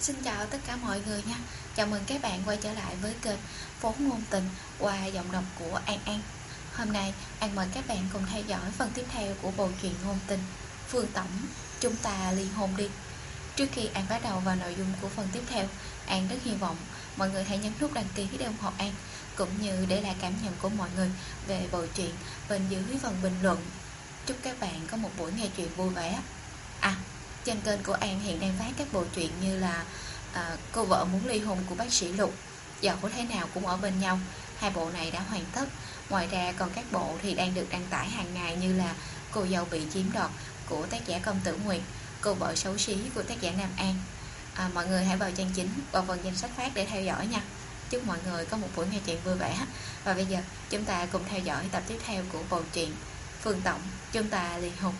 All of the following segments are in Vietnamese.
Xin chào tất cả mọi người nha. Chào mừng các bạn quay trở lại với kênh Phố Ngôn Tình qua giọng đọc của An An. Hôm nay An mời các bạn cùng theo dõi phần tiếp theo của bộ truyện ngôn tình Phương Tổng, chúng ta ly hôn đi. Trước khi An bắt đầu vào nội dung của phần tiếp theo, An rất hy vọng mọi người hãy nhấn nút đăng ký để ủng hộ An, cũng như để lại cảm nhận của mọi người về bộ truyện bên dưới phần bình luận. Chúc các bạn có một buổi nghe truyện vui vẻ. Trên kênh của An hiện đang phát các bộ truyện như là Cô vợ muốn ly hôn của bác sĩ Lục, Dẫu thế nào cũng ở bên nhau. Hai bộ này đã hoàn tất. Ngoài ra còn các bộ thì đang được đăng tải hàng ngày như là Cô dâu bị chiếm đoạt của tác giả Công Tử Nguyệt, Cô vợ xấu xí của tác giả Nam An. Mọi người hãy vào trang chính, vào phần danh sách phát để theo dõi nha. Chúc mọi người có một buổi nghe truyện vui vẻ. Và bây giờ chúng ta cùng theo dõi tập tiếp theo của bộ truyện Phương Tổng, chúng ta ly hôn.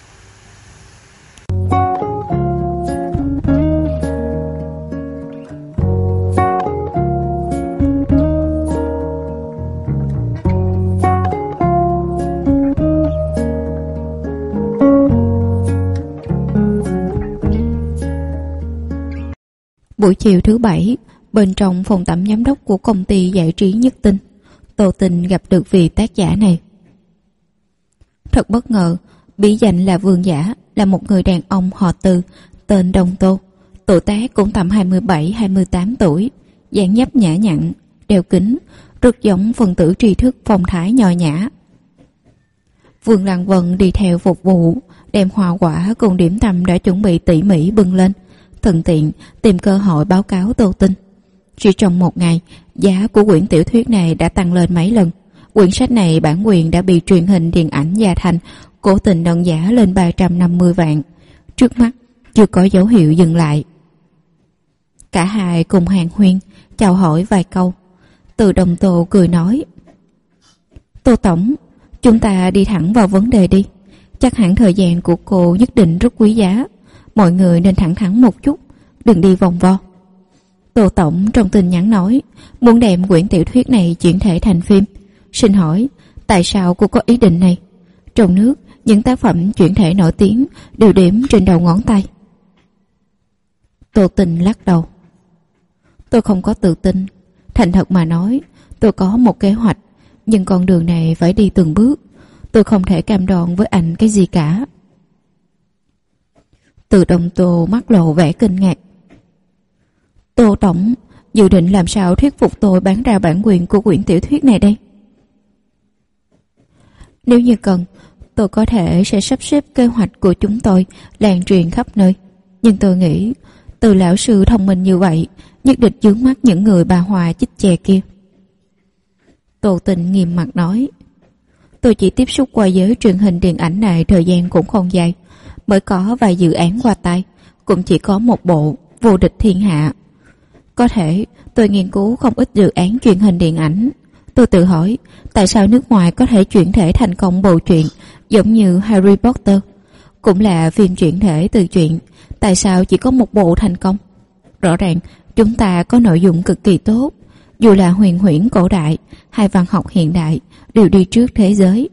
Buổi chiều thứ Bảy, bên trong phòng tẩm giám đốc của công ty giải trí Nhất Tinh, Tô Tình gặp được vị tác giả này. Thật bất ngờ, bí danh là Vương Giả là một người đàn ông họ Từ, tên Đông Tô, tuổi tác cũng tầm 27-28 tuổi, dáng dấp nhã nhặn, đeo kính, rất giống phần tử tri thức phong thái nho nhã. Vương Lăng Vân đi theo phục vụ, đem hoa quả cùng điểm tâm đã chuẩn bị tỉ mỉ bưng lên, thuận tiện tìm cơ hội báo cáo Tô Tinh. Chỉ trong một ngày, giá của quyển tiểu thuyết này đã tăng lên mấy lần. Quyển sách này bản quyền đã bị truyền hình điện ảnh Gia Thành cố tình nâng giá lên 350 vạn. Trước mắt chưa có dấu hiệu dừng lại. Cả hai cùng hàn huyên, chào hỏi vài câu. Từ Đồng Tô cười nói: Tô Tổng, chúng ta đi thẳng vào vấn đề đi. Chắc hẳn thời gian của cô nhất định rất quý giá. Mọi người nên thẳng thắn một chút, đừng đi vòng vo. Tô Tổng trong tin nhắn nói muốn đem quyển tiểu thuyết này chuyển thể thành phim. Xin hỏi tại sao cô có ý định này? Trong nước, những tác phẩm chuyển thể nổi tiếng đều đếm trên đầu ngón tay. Tô Tình lắc đầu. Tôi không có tự tin. Thành thật mà nói, tôi có một kế hoạch, nhưng con đường này phải đi từng bước. Tôi không thể cam đoan với anh cái gì cả. Từ Đồng Tô mắt lộ vẻ kinh ngạc. Tô Tổng dự định làm sao thuyết phục tôi bán ra bản quyền của quyển tiểu thuyết này đây? Nếu như cần, tôi có thể sẽ sắp xếp kế hoạch của chúng tôi lan truyền khắp nơi. Nhưng tôi nghĩ Từ lão sư thông minh như vậy nhất định vướng mắt những người bà Hòa chích chè kia. Tô Tình nghiêm mặt nói: Tôi chỉ tiếp xúc qua giới truyền hình điện ảnh này thời gian cũng không dài, mới có vài dự án qua tay, cũng chỉ có một bộ Vô địch thiên hạ. Có thể tôi nghiên cứu không ít dự án truyền hình điện ảnh. Tôi tự hỏi tại sao nước ngoài có thể chuyển thể thành công bộ truyện giống như Harry Potter, cũng là phim chuyển thể từ truyện, tại sao chỉ có một bộ thành công? Rõ ràng chúng ta có nội dung cực kỳ tốt, dù là huyền huyễn cổ đại hay văn học hiện đại đều đi trước thế giới.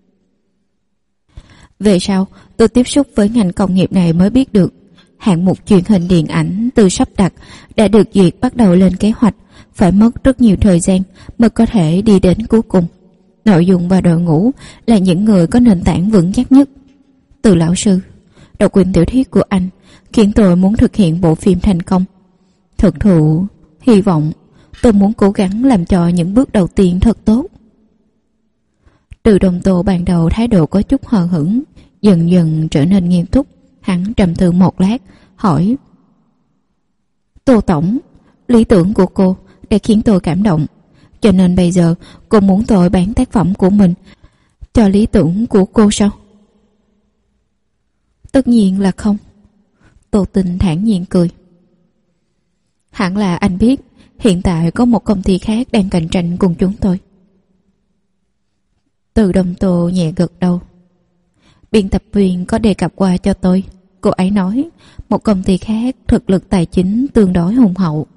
Về sau, tôi tiếp xúc với ngành công nghiệp này mới biết được, hạng mục truyền hình điện ảnh từ sắp đặt đã được duyệt bắt đầu lên kế hoạch, phải mất rất nhiều thời gian mới có thể đi đến cuối cùng. Nội dung và đội ngũ là những người có nền tảng vững chắc nhất. Từ lão sư, đọc quyển tiểu thuyết của anh khiến tôi muốn thực hiện bộ phim thành công. Thực thụ hy vọng tôi muốn cố gắng làm cho những bước đầu tiên thật tốt. Từ Đồng Tô ban đầu thái độ có chút hờ hững, dần dần trở nên nghiêm túc. Hắn trầm tư một lát, hỏi: Tô Tổng, lý tưởng của cô đã khiến tôi cảm động, cho nên bây giờ cô muốn tôi bán tác phẩm của mình cho lý tưởng của cô sao? Tất nhiên là không. Tô Tình thản nhiên cười. Hẳn là anh biết hiện tại có một công ty khác đang cạnh tranh cùng chúng tôi. Từ Đồng Tô nhẹ gật đầu. Biên tập viên có đề cập qua cho tôi. Cô ấy nói một công ty khác thực lực tài chính tương đối hùng hậu.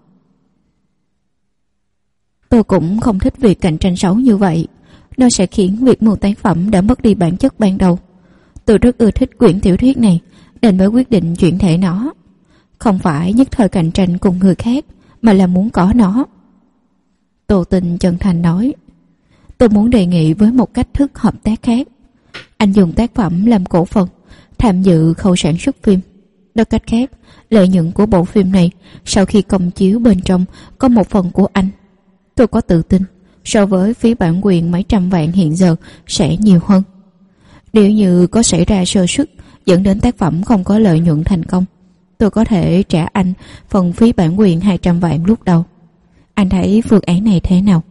Tôi cũng không thích việc cạnh tranh xấu như vậy. Nó sẽ khiến việc mua tác phẩm đã mất đi bản chất ban đầu. Tôi rất ưa thích quyển tiểu thuyết này, nên mới quyết định chuyển thể nó. Không phải nhất thời cạnh tranh cùng người khác, mà là muốn có nó. Tô Tình chân thành nói, tôi muốn đề nghị với một cách thức hợp tác khác. Anh dùng tác phẩm làm cổ phần, tham dự khâu sản xuất phim. Nói cách khác, lợi nhuận của bộ phim này sau khi công chiếu bên trong có một phần của anh. Tôi có tự tin so với phí bản quyền mấy trăm vạn hiện giờ sẽ nhiều hơn. Nếu như có xảy ra sơ suất dẫn đến tác phẩm không có lợi nhuận thành công, tôi có thể trả anh phần phí bản quyền 200 vạn lúc đầu. Anh thấy phương án này thế nào?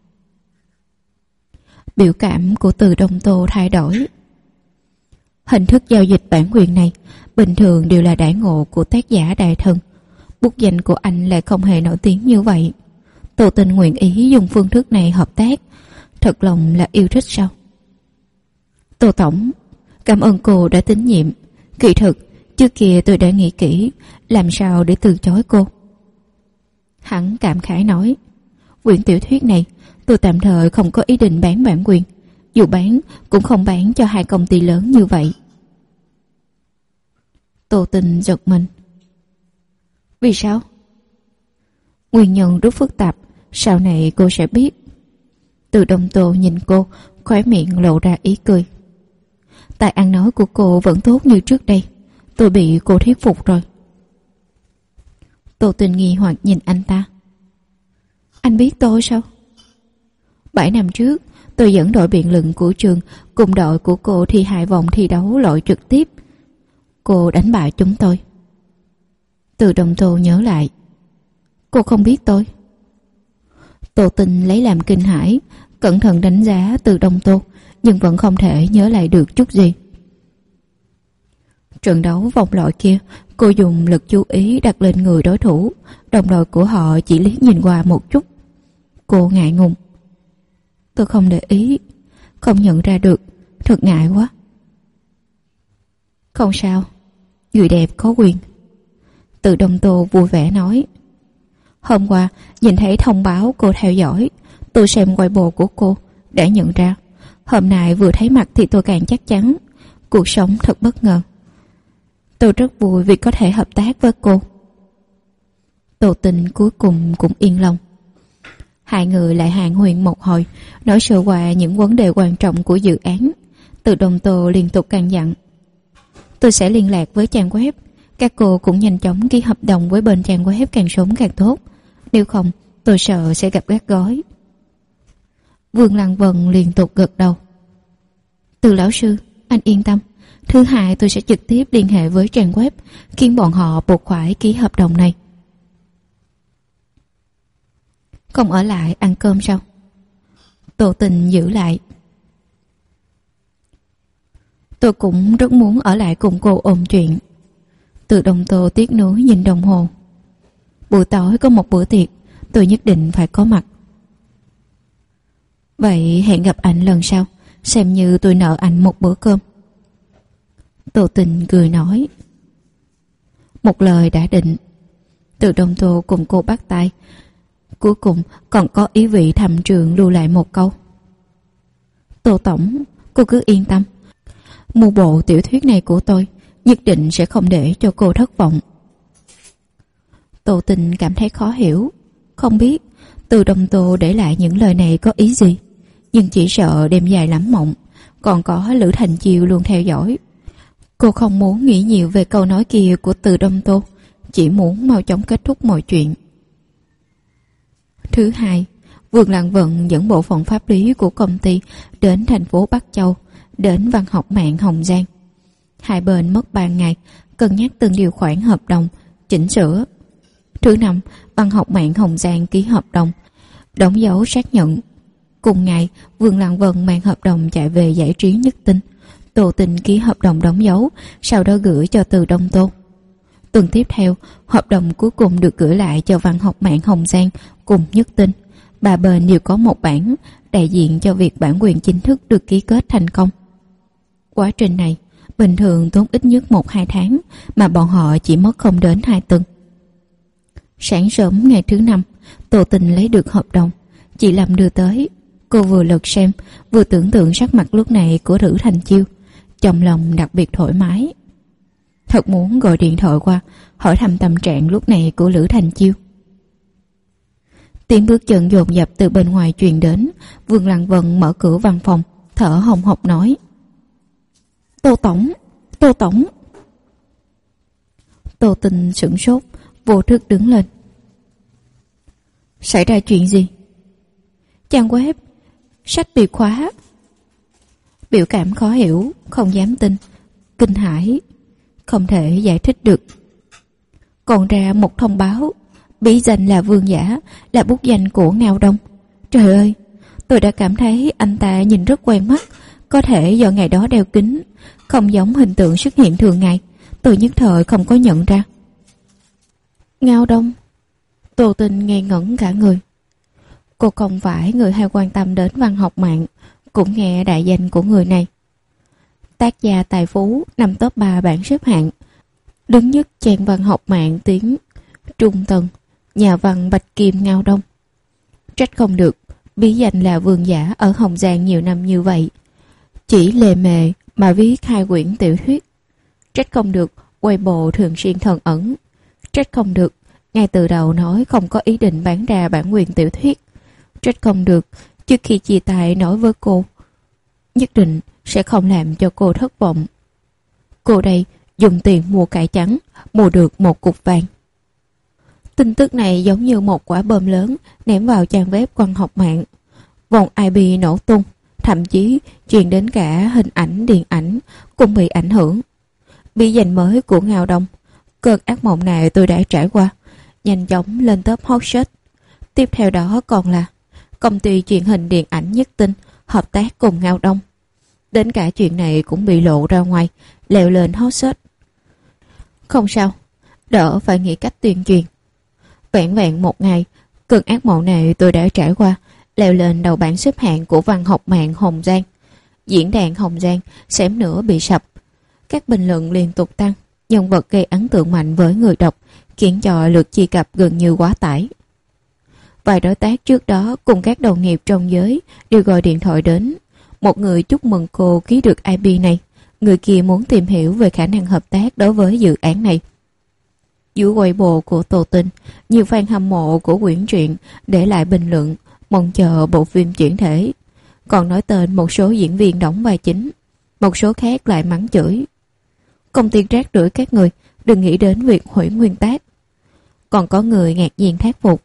Biểu cảm của Từ Đông Tô thay đổi. Hình thức giao dịch bản quyền này bình thường đều là đãi ngộ của tác giả đại thần. Bút danh của anh lại không hề nổi tiếng như vậy. Tô Tình nguyện ý dùng phương thức này hợp tác, thật lòng là yêu thích sao? Tô Tổng, cảm ơn cô đã tín nhiệm. Kỳ thực, trước kia tôi đã nghĩ kỹ làm sao để từ chối cô. Hắn cảm khái nói, quyển tiểu thuyết này tôi tạm thời không có ý định bán bản quyền. Dù bán cũng không bán cho hai công ty lớn như vậy. Tô Tình giật mình. Vì sao? Nguyên nhân rất phức tạp, sau này cô sẽ biết. Từ Đông Tô nhìn cô, khóe miệng lộ ra ý cười. Tài ăn nói của cô vẫn tốt như trước đây. Tôi bị cô thuyết phục rồi. Tô Tình nghi hoặc nhìn anh ta. Anh biết tôi sao? 7 năm trước, tôi dẫn đội biện luận của trường cùng đội của cô thi 2 vòng thi đấu loại trực tiếp. Cô đánh bại chúng tôi. Từ Đông Tô nhớ lại. Cô không biết tôi? Tô Tình lấy làm kinh hãi, cẩn thận đánh giá Từ Đông Tô, nhưng vẫn không thể nhớ lại được chút gì. Trận đấu vòng loại kia, cô dùng lực chú ý đặt lên người đối thủ, đồng đội của họ chỉ liếc nhìn qua một chút. Cô ngại ngùng. Tôi không để ý, không nhận ra được, thật ngại quá. Không sao, người đẹp có quyền. Từ Đông Tô vui vẻ nói. Hôm qua nhìn thấy thông báo cô theo dõi, tôi xem Weibo của cô đã nhận ra. Hôm nay vừa thấy mặt thì tôi càng chắc chắn cuộc sống thật bất ngờ. Tôi rất vui vì có thể hợp tác với cô. Tô Tình cuối cùng cũng yên lòng. Hai người lại hàn huyên một hồi, nói sơ qua những vấn đề quan trọng của dự án. Từ Đông Tô liên tục căn dặn. Tôi sẽ liên lạc với trang web. Các cô cũng nhanh chóng ký hợp đồng với bên trang web càng sớm càng tốt. Nếu không, tôi sợ sẽ gặp gắt gối. Vương Lăng Vân liên tục gật đầu. Từ lão sư, anh yên tâm. Thứ hai tôi sẽ trực tiếp liên hệ với trang web, khiến bọn họ buộc phải ký hợp đồng này. Không ở lại ăn cơm sao? Tô Tình giữ lại. Tôi cũng rất muốn ở lại cùng cô ôn chuyện. Từ Đông Tô tiếc nuối nhìn đồng hồ. Buổi tối có một bữa tiệc, tôi nhất định phải có mặt. Vậy hẹn gặp anh lần sau, xem như tôi nợ anh một bữa cơm. Tô Tình cười nói. Một lời đã định. Từ Đông Tô cùng cô bắt tay. Cuối cùng còn có ý vị thầm trường lưu lại một câu. Tô Tổng, cô cứ yên tâm. Mua bộ tiểu thuyết này của tôi nhất định sẽ không để cho cô thất vọng. Tô Tình cảm thấy khó hiểu. Không biết Từ Đông Tô để lại những lời này có ý gì, nhưng chỉ sợ đêm dài lắm mộng, còn có Lữ Thành Chiêu luôn theo dõi. Cô không muốn nghĩ nhiều về câu nói kia của Từ Đông Tô, chỉ muốn mau chóng kết thúc mọi chuyện. Thứ hai, Vương Lăng Vận dẫn bộ phận pháp lý của công ty đến thành phố Bắc Châu, đến văn học mạng Hồng Giang. Hai bên mất 3 ngày cân nhắc từng điều khoản hợp đồng, chỉnh sửa. Thứ năm, văn học mạng Hồng Giang ký hợp đồng, đóng dấu xác nhận. Cùng ngày, Vương Lăng Vân mang hợp đồng chạy về Giải trí Nhất Tinh. Tô Tình ký hợp đồng đóng dấu, sau đó gửi cho Từ Đông Tô. Tuần tiếp theo, hợp đồng cuối cùng được gửi lại cho văn học mạng Hồng Giang cùng Nhất Tinh. Ba bên đều có một bản đại diện cho việc bản quyền chính thức được ký kết thành công. Quá trình này bình thường tốn ít nhất 1-2 tháng, mà bọn họ chỉ mất không đến 2 tuần. Sáng sớm ngày thứ 5, Tô Tình lấy được hợp đồng, chị Lâm đưa tới. Cô vừa lật xem, vừa tưởng tượng sắc mặt lúc này của Lữ Thành Chiêu, trong lòng đặc biệt thoải mái. Thật muốn gọi điện thoại qua hỏi thăm tâm trạng lúc này của Lữ Thành Chiêu. Tiếng bước chân dồn dập từ bên ngoài truyền đến. Vương Lăng Vân mở cửa văn phòng, thở hồng hộc nói: Tô Tổng, Tô Tổng. Tô Tình sửng sốt, vô thức đứng lên. Xảy ra chuyện gì? Trang web, sách bị khóa. Biểu cảm khó hiểu, không dám tin, kinh hãi, không thể giải thích được. Còn ra một thông báo, bí danh là Vương Giả, là bút danh của Ngao Đông. Trời ơi, tôi đã cảm thấy anh ta nhìn rất quen mắt. Có thể do ngày đó đeo kính, không giống hình tượng xuất hiện thường ngày. Tôi nhất thời không có nhận ra. Ngao Đông. Tô Tình ngây ngẩn cả người. Cô không phải người hay quan tâm đến văn học mạng, cũng nghe đại danh của người này. Tác gia tài phú nằm top 3 bảng xếp hạng, đứng nhất trang văn học mạng tiếng Trung Tần, nhà văn Bạch Kim Ngao Đông. Trách không được, bí danh là Vương Giả ở Hồng Giang nhiều năm như vậy, chỉ lề mề mà viết 2 quyển tiểu thuyết. Trách không được, Weibo thường xuyên thần ẩn. Trách không được, ngay từ đầu nói không có ý định bán ra bản quyền tiểu thuyết. Trách không được, trước khi chia tay nói với cô nhất định sẽ không làm cho cô thất vọng. Cô đây dùng tiền mua cải trắng, mua được một cục vàng. Tin tức này giống như một quả bom lớn ném vào trang web văn học mạng. Vòng IP nổ tung, thậm chí truyền đến cả hình ảnh điện ảnh cũng bị ảnh hưởng. Bí danh mới của Ngao Đông, cơn ác mộng này tôi đã trải qua, nhanh chóng lên top hot search. Tiếp theo đó còn là công ty truyền hình điện ảnh Nhất Tinh hợp tác cùng Ngao Đông. Đến cả chuyện này cũng bị lộ ra ngoài, leo lên hot search. Không sao, đỡ phải nghĩ cách tuyên truyền. Vẹn vẹn một ngày, cơn ác mộng này tôi đã trải qua, leo lên đầu bảng xếp hạng của văn học mạng Hồng Giang. Diễn đàn Hồng Giang xém nữa bị sập. Các bình luận liên tục tăng, nhân vật gây ấn tượng mạnh với người đọc, khiến cho lượt truy cập gần như quá tải. Vài đối tác trước đó cùng các đồng nghiệp trong giới đều gọi điện thoại đến. Một người chúc mừng cô ký được IP này, người kia muốn tìm hiểu về khả năng hợp tác đối với dự án này. Dưới Weibo của Tô Tình, nhiều fan hâm mộ của quyển truyện để lại bình luận mong chờ bộ phim chuyển thể, còn nói tên một số diễn viên đóng vai chính, một số khác lại mắng chửi. Công ty rác rưởi các người, đừng nghĩ đến việc hủy nguyên tác. Còn có người ngạc nhiên thán phục.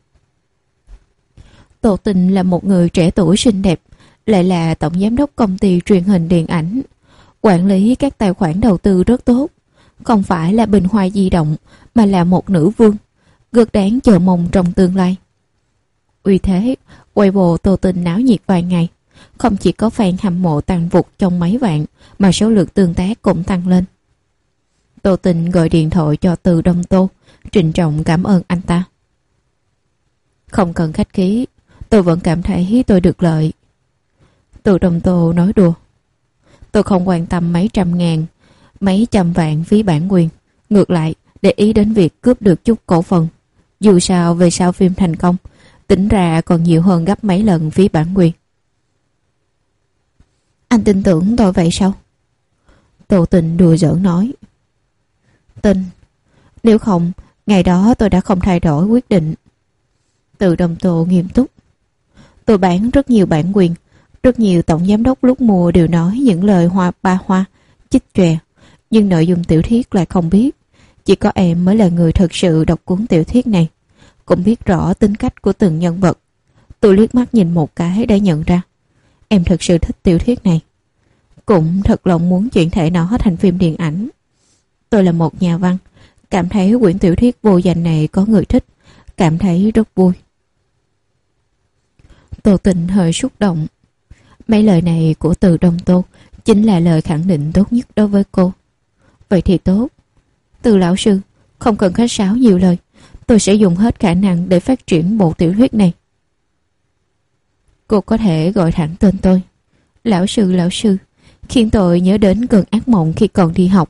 Tô Tình là một người trẻ tuổi xinh đẹp, lại là tổng giám đốc công ty truyền hình điện ảnh, quản lý các tài khoản đầu tư rất tốt, không phải là bình hoa di động mà là một nữ vương, rất đáng chờ mong trong tương lai. Vì thế, Weibo Tô Tình náo nhiệt vài ngày, không chỉ có fan hâm mộ tăng vụt trong mấy vạn, mà số lượt tương tác cũng tăng lên. Tô Tình gọi điện thoại cho Từ Đông Tô, trịnh trọng cảm ơn anh ta. Không cần khách khí, tôi vẫn cảm thấy tôi được lợi. Từ Đông Tô nói đùa. Tôi không quan tâm mấy trăm ngàn, mấy trăm vạn phí bản quyền. Ngược lại, để ý đến việc cướp được chút cổ phần. Dù sao về sau phim thành công, tính ra còn nhiều hơn gấp mấy lần phí bản quyền. Anh tin tưởng tôi vậy sao? Tô Tình đùa giỡn nói. Tin. Nếu không, ngày đó tôi đã không thay đổi quyết định. Từ Đông Tô nghiêm túc. Tôi bán rất nhiều bản quyền. Rất nhiều tổng giám đốc lúc mua đều nói những lời ba hoa, chích chòe. Nhưng nội dung tiểu thuyết lại không biết. Chỉ có em mới là người thực sự đọc cuốn tiểu thuyết này, cũng biết rõ tính cách của từng nhân vật. Tôi liếc mắt nhìn một cái đã nhận ra em thực sự thích tiểu thuyết này, cũng thật lòng muốn chuyển thể nó thành phim điện ảnh. Tôi là một nhà văn, cảm thấy quyển tiểu thuyết vô danh này có người thích, cảm thấy rất vui. Tô Tình hơi xúc động. Mấy lời này của Từ Đông Tô chính là lời khẳng định tốt nhất đối với cô. Vậy thì tốt. Từ lão sư, không cần khách sáo nhiều lời, tôi sẽ dùng hết khả năng để phát triển bộ tiểu thuyết này. Cô có thể gọi thẳng tên tôi. Lão sư, khiến tôi nhớ đến cơn ác mộng khi còn đi học.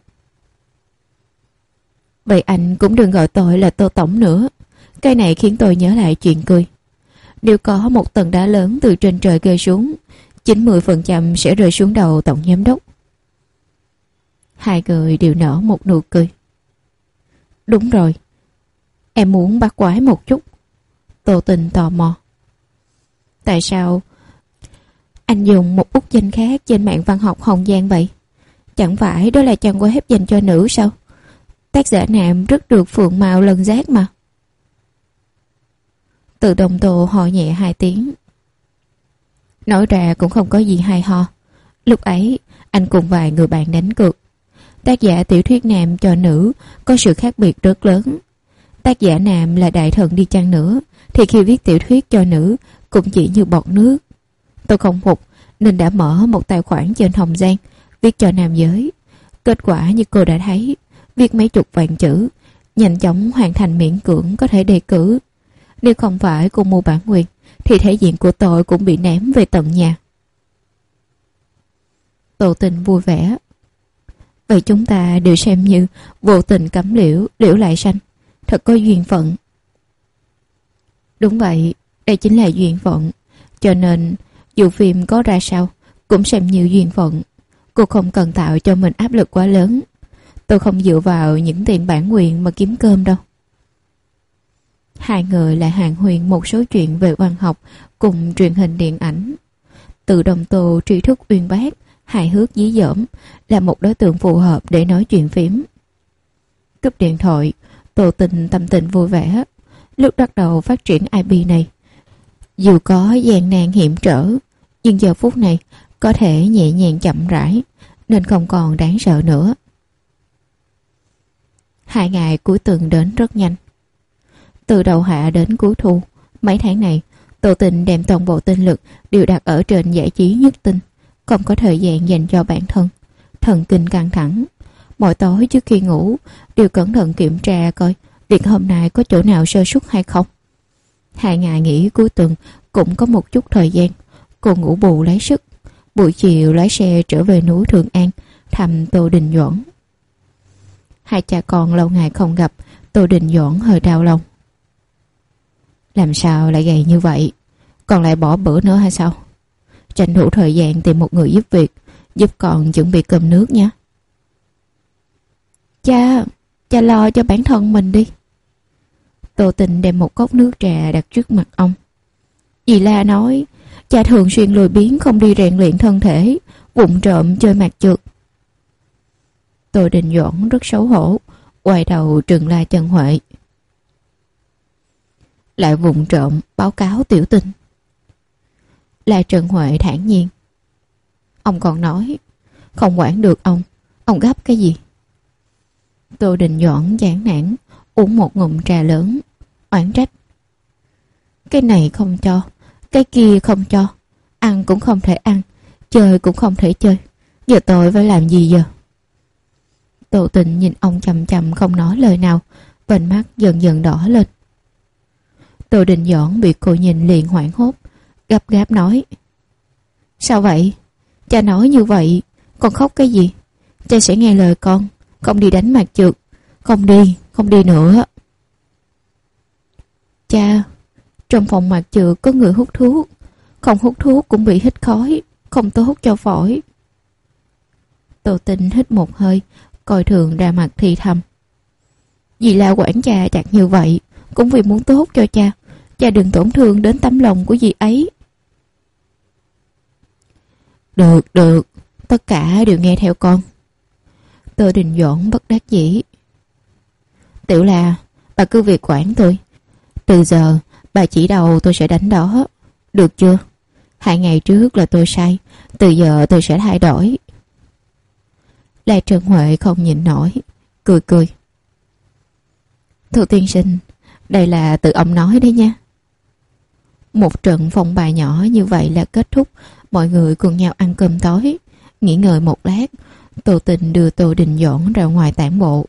Vậy anh cũng đừng gọi tôi là Tô Tổng nữa. Cái này khiến tôi nhớ lại chuyện cười. Nếu có một tầng đá lớn từ trên trời rơi xuống, 90% sẽ rơi xuống đầu tổng giám đốc. Hai người đều nở một nụ cười. Đúng rồi, em muốn bắt quái một chút. Tô Tình tò mò. Tại sao anh dùng một bút danh khác trên mạng văn học Hồng Giang vậy? Chẳng phải đó là trang web dành cho nữ sao? Tác giả nam rất được phượng mạo lần giác mà. Từ Đồng Tô ho nhẹ 2 tiếng. Nói ra cũng không có gì hay ho. Lúc ấy anh cùng vài người bạn đánh cược. Tác giả tiểu thuyết nam cho nữ có sự khác biệt rất lớn. Tác giả nam là đại thần đi chăng nữa thì khi viết tiểu thuyết cho nữ cũng chỉ như bọt nước. Tôi không phục nên đã mở một tài khoản trên Hồng Giang viết cho nam giới. Kết quả như cô đã thấy, viết mấy chục vạn chữ, nhanh chóng hoàn thành, miễn cưỡng có thể đề cử. Nếu không phải cô mua bản quyền thì thể diện của tôi cũng bị ném về tận nhà. Tô Tình vui vẻ. Vậy chúng ta đều xem như vô tình cắm liễu, liễu lại xanh. Thật có duyên phận. Đúng vậy, đây chính là duyên phận. Cho nên dù phim có ra sao cũng xem như duyên phận. Cô không cần tạo cho mình áp lực quá lớn. Tôi không dựa vào những tiền bản quyền mà kiếm cơm đâu. Hai người lại hàn huyên một số chuyện về văn học cùng truyền hình điện ảnh. Từ Đồng Tô tri thức uyên bác, hài hước dí dỏm, là một đối tượng phù hợp để nói chuyện phím. Cúp điện thoại, Tô Tình tâm tình vui vẻ. Lúc bắt đầu phát triển IP này, dù có gian nan hiểm trở, nhưng giờ phút này có thể nhẹ nhàng chậm rãi, nên không còn đáng sợ nữa. 2 ngày cuối tuần đến rất nhanh. Từ đầu hạ đến cuối thu, mấy tháng này, Tô Tình đem toàn bộ tinh lực đều đặt ở trên giải trí Nhất Tinh, không có thời gian dành cho bản thân. Thần kinh căng thẳng. Mỗi tối trước khi ngủ, đều cẩn thận kiểm tra coi việc hôm nay có chỗ nào sơ suất hay không. 2 ngày nghỉ cuối tuần cũng có một chút thời gian. Cô ngủ bù lấy sức. Buổi chiều lái xe trở về núi Thượng An thăm Tô Đình Doãn. Hai cha con lâu ngày không gặp, Tô Đình Doãn hơi đau lòng. Làm sao lại gầy như vậy? Còn lại bỏ bữa nữa hay sao? Tranh thủ thời gian tìm một người giúp việc, giúp con chuẩn bị cơm nước nhé. Cha lo cho bản thân mình đi. Tô Tình đem một cốc nước trà đặt trước mặt ông. Dì La nói, cha thường xuyên lười biếng không đi rèn luyện thân thể, vụng trộm chơi mặt trượt. Tô Đình Doãn rất xấu hổ, quay đầu trừng La Trần Huệ. Lại vụng trộm báo cáo tiểu tình. La Trần Huệ thản nhiên. Ông còn nói, không quản được ông gấp cái gì? Tô Đình Doãn chán nản, uống một ngụm trà lớn, oán trách. Cái này không cho, cái kia không cho, ăn cũng không thể ăn, chơi cũng không thể chơi. Giờ tôi phải làm gì giờ? Tô Tình nhìn ông chằm chằm không nói lời nào, vành mắt dần dần đỏ lên. Tô Đình Doãn bị cô nhìn liền hoảng hốt, gấp gáp nói. Sao vậy? Cha nói như vậy, con khóc cái gì? Cha sẽ nghe lời con, không đi đánh mặt trượt, không đi nữa. Cha, trong phòng mặt trượt có người hút thuốc, không hút thuốc cũng bị hít khói, không tốt cho phổi. Tô Tình hít một hơi, coi thường ra mặt thì thầm. Vì là quản cha chặt như vậy, cũng vì muốn tốt cho cha. Cha đừng tổn thương đến tấm lòng của dì ấy. Được, tất cả đều nghe theo con. Tô Đình Doãn bất đắc dĩ. Tiểu là, bà cứ việc quản tôi. Từ giờ, bà chỉ đầu tôi sẽ đánh đó. Được chưa? 2 ngày trước là tôi sai, từ giờ tôi sẽ thay đổi. La Trần Huệ không nhịn nổi, cười. Thưa tiên sinh, đây là tự ông nói đấy nha. Một trận phong bài nhỏ như vậy là kết thúc. Mọi người cùng nhau ăn cơm tối. Nghỉ ngơi một lát, Tô Tình đưa Tô Đình Doãn ra ngoài tản bộ.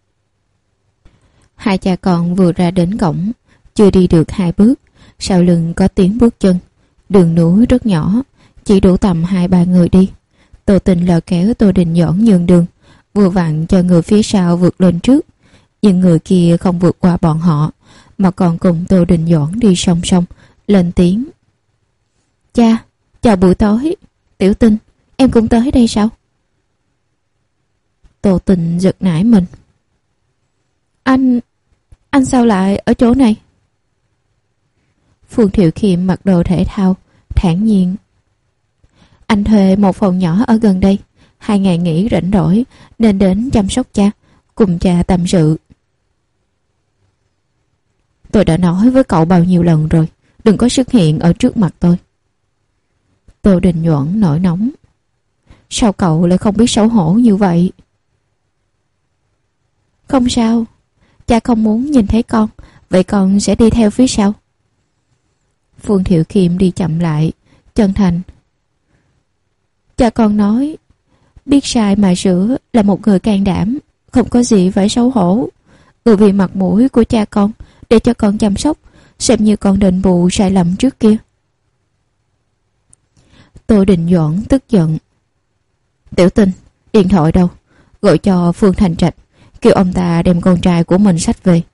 Hai cha con vừa ra đến cổng, chưa đi được 2 bước, sau lưng có tiếng bước chân. Đường núi rất nhỏ, chỉ đủ tầm 2-3 người đi. Tô Tình lờ kéo Tô Đình Doãn nhường đường, vừa vặn cho người phía sau vượt lên trước. Nhưng người kia không vượt qua bọn họ, mà còn cùng Tô Đình Doãn đi song song, lên tiếng. Cha, chào buổi tối. Tiểu Tình, em cũng tới đây sao? Tô Tình giật nảy mình. Anh sao lại ở chỗ này? Phương Thiệu Khiêm mặc đồ thể thao, thản nhiên. Anh thuê một phòng nhỏ ở gần đây, 2 ngày nghỉ rảnh rỗi nên đến chăm sóc cha, cùng cha tâm sự. Tôi đã nói với cậu bao nhiêu lần rồi, đừng có xuất hiện ở trước mặt tôi. Tô Đình Nhuận nổi nóng. Sao cậu lại không biết xấu hổ như vậy? Không sao, cha không muốn nhìn thấy con, vậy con sẽ đi theo phía sau. Phương Thiệu Khiêm đi chậm lại, chân thành. Cha con nói, biết sai mà sửa là một người can đảm, không có gì phải xấu hổ. Vì mặt mũi của cha con, để cho con chăm sóc, xem như con đền bù sai lầm trước kia. Tô Đình Doãn tức giận. Tiểu Tinh, điện thoại đâu? Gọi cho Phương Thành Trạch, kêu ông ta đem con trai của mình xách về.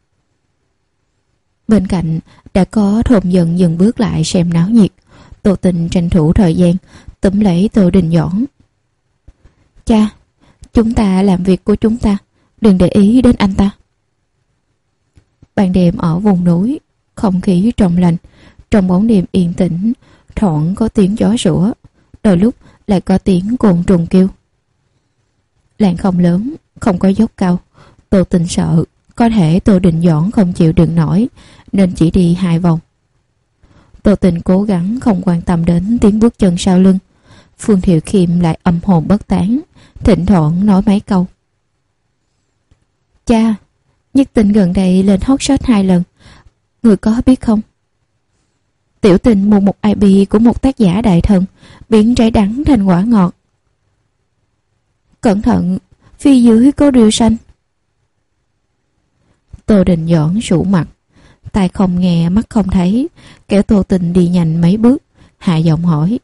Bên cạnh đã có thôn dân dừng bước lại xem náo nhiệt. Tô Tình tranh thủ thời gian túm lấy Tô Đình Doãn. Cha, chúng ta làm việc của chúng ta, đừng để ý đến anh ta. Ban đêm ở vùng núi, không khí trong lành, trong bóng đêm yên tĩnh, thoảng có tiếng gió rủa, đôi lúc lại có tiếng côn trùng kêu. Làng không lớn, không có dốc cao. Tô Tình sợ có thể Tô Đình Doãn không chịu đựng nổi nên chỉ đi 2 vòng. Tô Tình cố gắng không quan tâm đến tiếng bước chân sau lưng. Phương Thiệu Khiêm lại âm hồn bất tán, thỉnh thoảng nói mấy câu. Cha, Nhất Tình gần đây lên hot search 2 lần, người có biết không? Tiểu Tình mua một IP của một tác giả đại thần, biến trái đắng thành quả ngọt. Cẩn thận, phía dưới có rìu xanh. Tô Đình Doãn sụ mặt, tai không nghe mắt không thấy, kéo Tô Tình đi nhanh mấy bước, hạ giọng hỏi.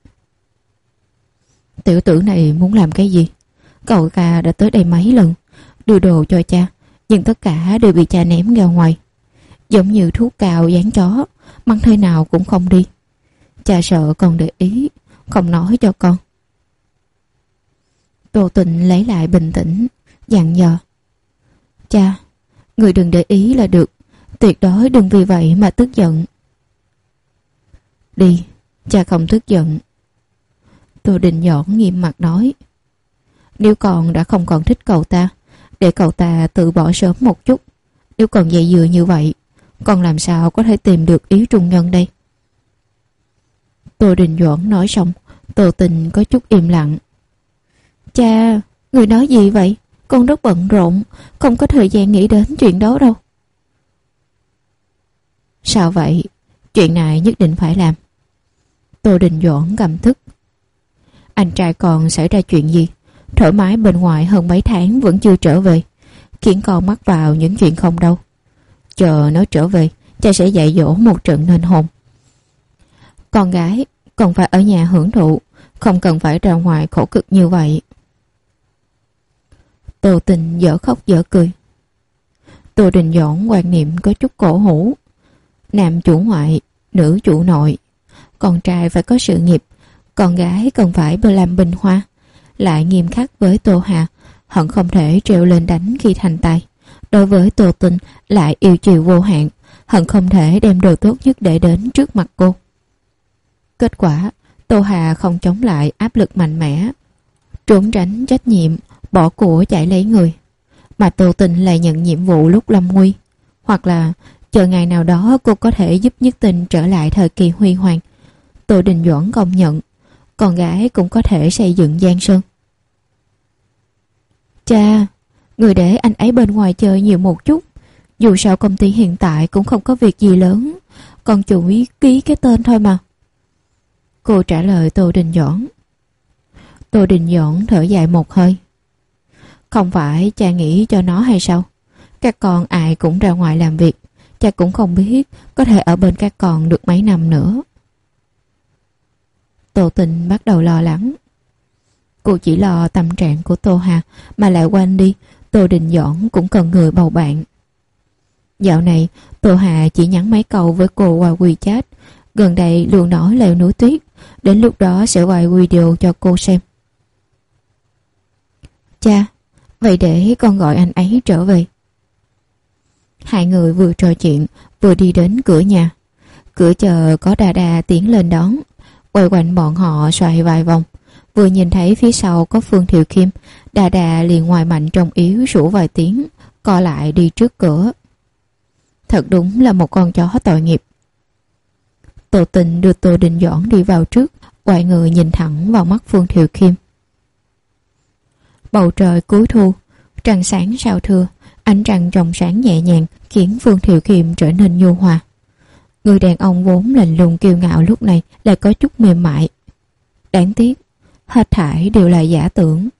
Tiểu tử này muốn làm cái gì? Cậu ca đã tới đây mấy lần, đưa đồ cho cha, nhưng tất cả đều bị cha ném ra ngoài. Giống như thuốc cào dán chó, mắng thế nào cũng không đi. Cha sợ con để ý, không nói cho con. Tô Tình lấy lại bình tĩnh, dặn dò. Cha, người đừng để ý là được, tuyệt đối đừng vì vậy mà tức giận. Đi, cha không tức giận. Tô Đình Doãn nghiêm mặt nói. Nếu con đã không còn thích cậu ta, để cậu ta tự bỏ sớm một chút. Nếu còn dây dưa như vậy, con làm sao có thể tìm được ý trung nhân đây? Tô Đình Doãn nói xong, Tô Tình có chút im lặng. Cha, người nói gì vậy? Con rất bận rộn, không có thời gian nghĩ đến chuyện đó đâu. Sao vậy? Chuyện này nhất định phải làm. Tô Đình Doãn gầm tức. Anh trai con xảy ra chuyện gì? Thoải mái bên ngoài hơn mấy tháng vẫn chưa trở về, khiến con mắc vào những chuyện không đâu. Chờ nó trở về, cha sẽ dạy dỗ một trận nên hồn. Con gái còn phải ở nhà hưởng thụ, không cần phải ra ngoài khổ cực như vậy. Tô Tình dở khóc dở cười. Tô Đình Doãn quan niệm có chút cổ hủ. Nam chủ ngoại, nữ chủ nội. Con trai phải có sự nghiệp, con gái cần phải làm bình hoa. Lại nghiêm khắc với Tô Hà, hận không thể treo lên đánh khi thành tài. Đối với Tô Tình lại yêu chiều vô hạn, hận không thể đem đồ tốt nhất để đến trước mặt cô. Kết quả, Tô Hà không chống lại áp lực mạnh mẽ, trốn tránh trách nhiệm, bỏ của chạy lấy người. Mà Tô Tình lại nhận nhiệm vụ lúc lâm nguy, hoặc là chờ ngày nào đó cô có thể giúp Nhất Tình trở lại thời kỳ huy hoàng. Tô Đình Doãn công nhận, con gái cũng có thể xây dựng giang sơn. Cha, người để anh ấy bên ngoài chơi nhiều một chút. Dù sao công ty hiện tại cũng không có việc gì lớn, còn chủ ý ký cái tên thôi mà. Cô trả lời Tô Đình Doãn. Tô Đình Doãn thở dài một hơi. Không phải cha nghĩ cho nó hay sao? Các con ai cũng ra ngoài làm việc, cha cũng không biết có thể ở bên các con được mấy năm nữa. Tô Tình bắt đầu lo lắng. Cô chỉ lo tâm trạng của Tô Hà mà lại quên đi Tô Đình Doãn cũng cần người bầu bạn. Dạo này Tô Hà chỉ nhắn mấy câu với cô qua WeChat, gần đây luôn nói leo núi tuyết, đến lúc đó sẽ quay video cho cô xem. Cha, vậy để con gọi anh ấy trở về. Hai người vừa trò chuyện vừa đi đến cửa nhà. Cửa chờ có Đa Đa tiến lên đón. Quay quanh bọn họ xoay vài vòng. Vừa nhìn thấy phía sau có Phương Thiệu Kim, Đa Đa liền ngoài mạnh trong yếu sủa vài tiếng, co lại đi trước cửa. Thật đúng là một con chó tội nghiệp. Tô Tình đưa Tô Đình Doãn đi vào trước, quay người nhìn thẳng vào mắt Phương Thiệu Kim. Bầu trời cuối thu, trăng sáng sao thưa, ánh trăng trong sáng nhẹ nhàng khiến Phương Thiệu Kim trở nên nhu hòa. Người đàn ông vốn lạnh lùng kiêu ngạo lúc này lại có chút mềm mại. Đáng tiếc, hết thảy đều là giả tưởng.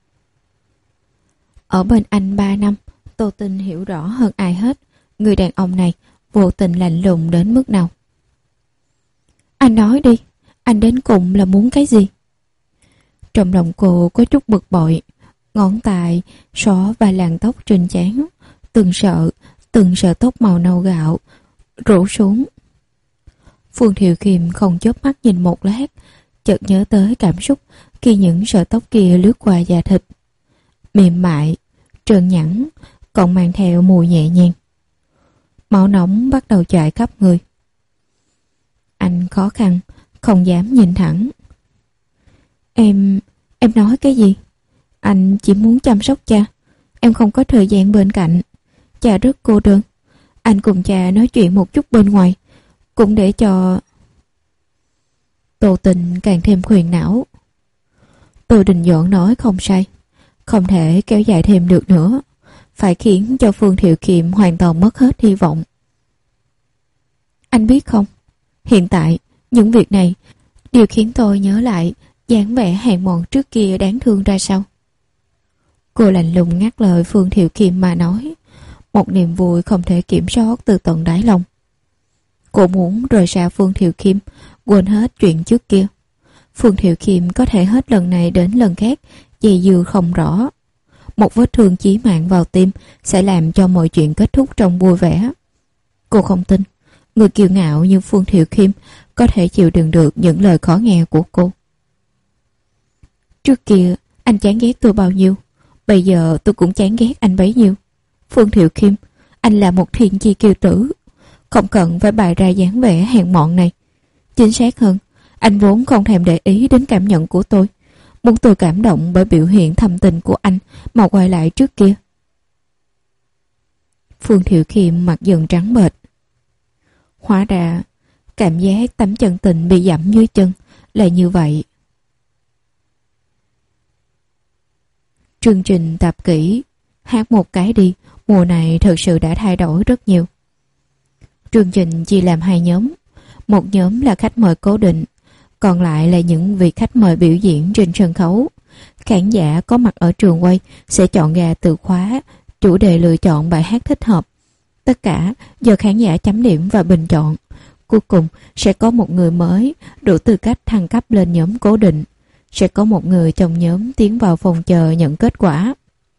Ở bên anh 3 năm, Tô Tình hiểu rõ hơn ai hết người đàn ông này vô tình lạnh lùng đến mức nào. Anh nói đi, anh đến cùng là muốn cái gì? Trong lòng cô có chút bực bội, ngón tay xóa vài làn tóc trên trán, từng sợi tóc màu nâu gạo rủ xuống. Phương Thiệu Kim không chớp mắt nhìn một lát, chợt nhớ tới cảm xúc khi những sợi tóc kia lướt qua da thịt, mềm mại, trơn nhẵn, còn mang theo mùi nhẹ nhàng. Máu nóng bắt đầu chạy khắp người. Anh khó khăn, không dám nhìn thẳng. Em nói cái gì? Anh chỉ muốn chăm sóc cha. Em không có thời gian bên cạnh. Cha rất cô đơn. Anh cùng cha nói chuyện một chút bên ngoài, cũng để cho... Tô Tình càng thêm khuyên não. Tô Đình Doãn nói không sai, không thể kéo dài thêm được nữa, phải khiến cho Phương Thiệu Kim hoàn toàn mất hết hy vọng. Anh biết không, hiện tại những việc này đều khiến tôi nhớ lại dáng vẻ hèn mọn trước kia đáng thương ra sao. Cô lạnh lùng ngắt lời Phương Thiệu Kim mà nói, một niềm vui không thể kiểm soát từ tận đáy lòng. Cô muốn rời xa Phương Thiệu Kim, quên hết chuyện trước kia. Phương Thiệu Kim có thể hết lần này đến lần khác dây dưa không rõ. Một vết thương chí mạng vào tim sẽ làm cho mọi chuyện kết thúc trong vui vẻ. Cô không tin người kiêu ngạo như Phương Thiệu Kim có thể chịu đựng được những lời khó nghe của cô. Trước kia anh chán ghét tôi bao nhiêu, bây giờ tôi cũng chán ghét anh bấy nhiêu. Phương Thiệu Kim, anh là một thiên chi kiêu tử, không cần phải bày ra dáng vẻ hèn mọn này. Chính xác hơn, anh vốn không thèm để ý đến cảm nhận của tôi, muốn tôi cảm động bởi biểu hiện thâm tình của anh mà quay lại trước kia. Phương Thiệu Kim mặt dần trắng bệch. Hóa ra cảm giác tấm chân tình bị dẫm dưới chân là như vậy. Chương trình tập kỹ Hát một cái đi mùa này thực sự đã thay đổi rất nhiều. Chương trình chia làm hai nhóm. Một nhóm là khách mời cố định, còn lại là những vị khách mời biểu diễn trên sân khấu. Khán giả có mặt ở trường quay sẽ chọn ra từ khóa, chủ đề lựa chọn bài hát thích hợp. Tất cả do khán giả chấm điểm và bình chọn. Cuối cùng sẽ có một người mới đủ tư cách thăng cấp lên nhóm cố định. Sẽ có một người trong nhóm tiến vào phòng chờ nhận kết quả.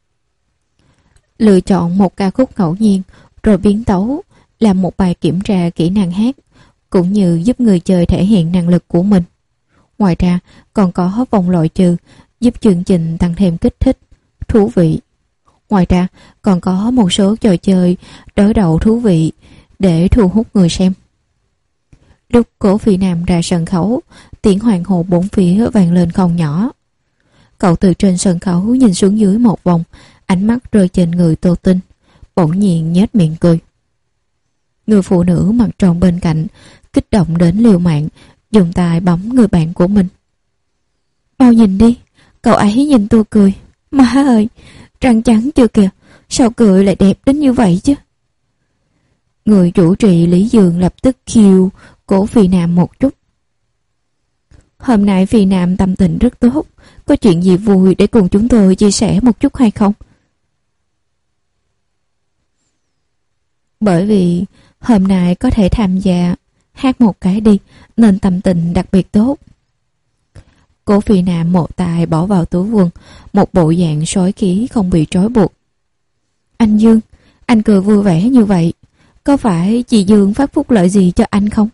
Lựa chọn một ca khúc ngẫu nhiên rồi biến tấu, làm một bài kiểm tra kỹ năng hát, cũng như giúp người chơi thể hiện năng lực của mình. Ngoài ra còn có vòng loại trừ, giúp chương trình tăng thêm kích thích, thú vị. Ngoài ra còn có một số trò chơi đối đầu thú vị để thu hút người xem. Lúc Cổ Phi Nam ra sân khấu, tiếng hoàng hô bốn phía vang lên không nhỏ. Cậu từ trên sân khấu nhìn xuống dưới một vòng, ánh mắt rơi trên người Tô Tinh, bỗng nhiên nhếch miệng cười. Người phụ nữ mặt tròn bên cạnh kích động đến liều mạng, dùng tay bấm người bạn của mình. Mau nhìn đi, cậu ấy nhìn tôi cười. Má ơi, răng trắng chưa kìa, sao cười lại đẹp đến như vậy chứ? Người chủ trì Lý Dương lập tức khiêu Cổ Phi Nam một chút. Hôm nay Phi Nam tâm tình rất tốt, có chuyện gì vui để cùng chúng tôi chia sẻ một chút hay không? Bởi vì hôm nay có thể tham gia hát một cái đi nên tâm tình đặc biệt tốt. Cổ Phi Nam một tay bỏ vào túi quần, một bộ dạng sói khí không bị trói buộc. Anh Dương, anh cười vui vẻ như vậy, có phải chị Dương phát phúc lợi gì cho anh không?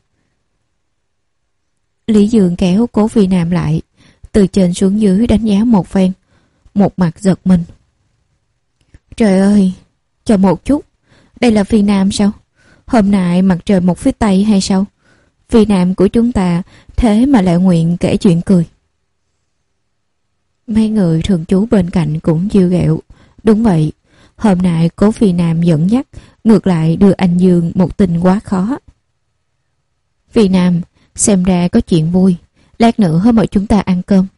Lý Dương kéo Cổ Phi Nam lại, từ trên xuống dưới đánh giá một phen, một mặt giật mình. Trời ơi, chờ một chút, Đây là Phi Nam sao? Hôm nay mặt trời mọc phía Tây hay sao? Phi Nam của chúng ta thế mà lại nguyện kể chuyện cười. Mấy người thường trú bên cạnh cũng chiêu ghẹo. Đúng vậy, hôm nay Cố Phi Nam dẫn dắt, ngược lại đưa anh Dương một tin quá khó. Phi Nam, xem ra có chuyện vui, lát nữa mời chúng ta ăn cơm.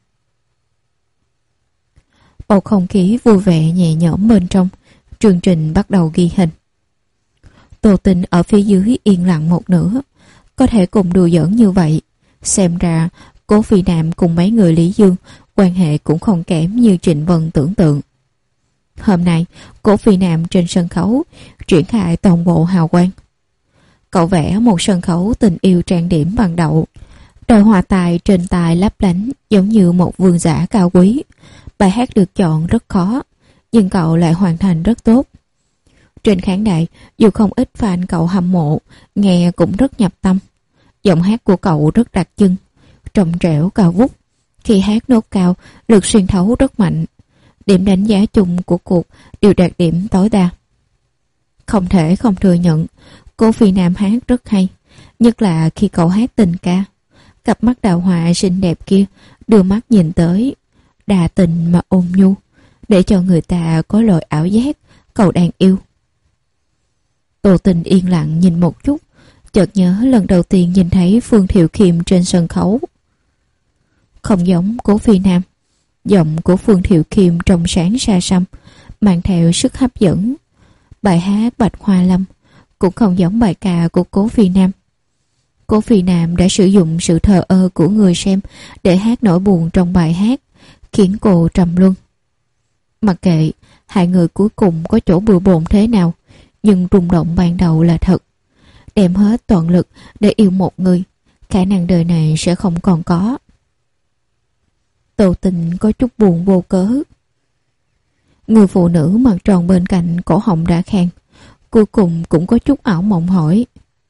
Bầu không khí vui vẻ nhẹ nhõm bên trong, chương trình bắt đầu ghi hình. Tô Tinh ở phía dưới yên lặng một nửa, có thể cùng đùa giỡn như vậy. Xem ra Cố Phi Nam cùng mấy người Lý Dương quan hệ cũng không kém như Trịnh Vân tưởng tượng. Hôm nay Cố Phi Nam trên sân khấu triển khai toàn bộ hào quang. Cậu vẽ một sân khấu tình yêu trang điểm bằng đậu, đôi hoa tai trên tai lấp lánh giống như một vương giả cao quý. Bài hát được chọn rất khó, nhưng cậu lại hoàn thành rất tốt. Trên khán đài, dù không ít fan cậu hâm mộ, nghe cũng rất nhập tâm. Giọng hát của cậu rất đặc trưng, trong trẻo cao vút. Khi hát nốt cao, lực xuyên thấu rất mạnh. Điểm đánh giá chung của cuộc đều đạt điểm tối đa. Không thể không thừa nhận, Cố Phi Nam hát rất hay, nhất là khi cậu hát tình ca. Cặp mắt đào hoa xinh đẹp kia đưa mắt nhìn tới, đà tình mà ôn nhu, để cho người ta có loại ảo giác cậu đang yêu. Tô Tình yên lặng nhìn một chút, chợt nhớ lần đầu tiên nhìn thấy Phương Thiệu Khiêm trên sân khấu. Không giống Cố Phi Nam, giọng của Phương Thiệu Khiêm trong sáng xa xăm, mang theo sức hấp dẫn. Bài hát Bạch Hoa Lâm cũng không giống bài ca của Cố Phi Nam. Cố Phi Nam đã sử dụng sự thờ ơ của người xem để hát nỗi buồn trong bài hát, khiến cô trầm luân. Mặc kệ hai người cuối cùng có chỗ bừa bộn thế nào, nhưng rung động ban đầu là thật. Đem hết toàn lực để yêu một người, khả năng đời này sẽ không còn có. Tô Tình có chút buồn vô cớ. Người phụ nữ mặt tròn bên cạnh cổ họng đã khan, cuối cùng cũng có chút ảo mộng hỏi: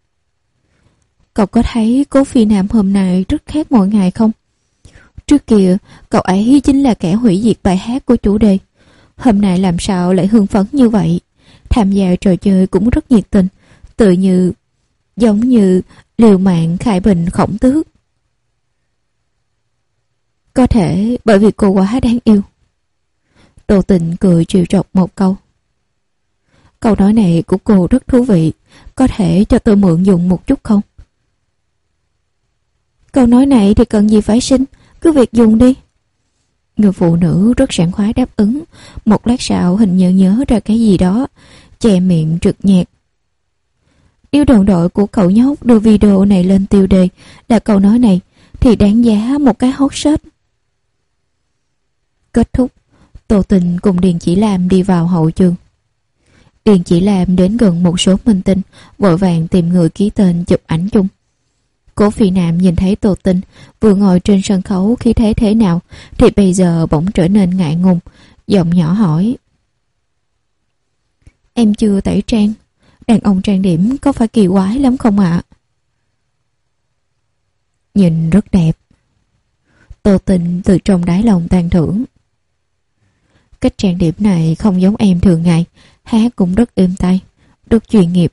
Cậu có thấy Cố Phi Nam hôm nay rất khác mọi ngày không? Trước kia cậu ấy chính là kẻ hủy diệt bài hát của chủ đề, hôm nay làm sao lại hưng phấn như vậy? Tham gia trò chơi cũng rất nhiệt tình, tự như giống như liều mạng khai bình Khổng Tước. Có thể bởi vì cô quá đáng yêu. Tô Tình cười trêu chọc một câu. Câu nói này của cô rất thú vị, có thể cho tôi mượn dùng một chút không? Câu nói này thì cần gì phải xin, cứ việc dùng đi. Người phụ nữ rất sảng khoái đáp ứng. Một lát sau hình như nhớ ra cái gì đó, che miệng trượt nhạt. Nếu đồng đội của cậu nhóc đưa video này lên tiêu đề là câu nói này, thì đáng giá một cái hot search. Kết thúc, Tô Tình cùng Điền Chỉ Lam đi vào hậu trường. Điền Chỉ Lam đến gần một số minh tinh, vội vàng tìm người ký tên chụp ảnh chung. Cố Phi Nam nhìn thấy Tô Tình vừa ngồi trên sân khấu khí thế thế nào, thì bây giờ bỗng trở nên ngại ngùng, giọng nhỏ hỏi: Em chưa tẩy trang, đàn ông trang điểm có phải kỳ quái lắm không ạ? Nhìn rất đẹp. Tô Tình từ trong đáy lòng tán thưởng. Cách trang điểm này không giống em thường ngày, hát cũng rất êm tai, rất chuyên nghiệp.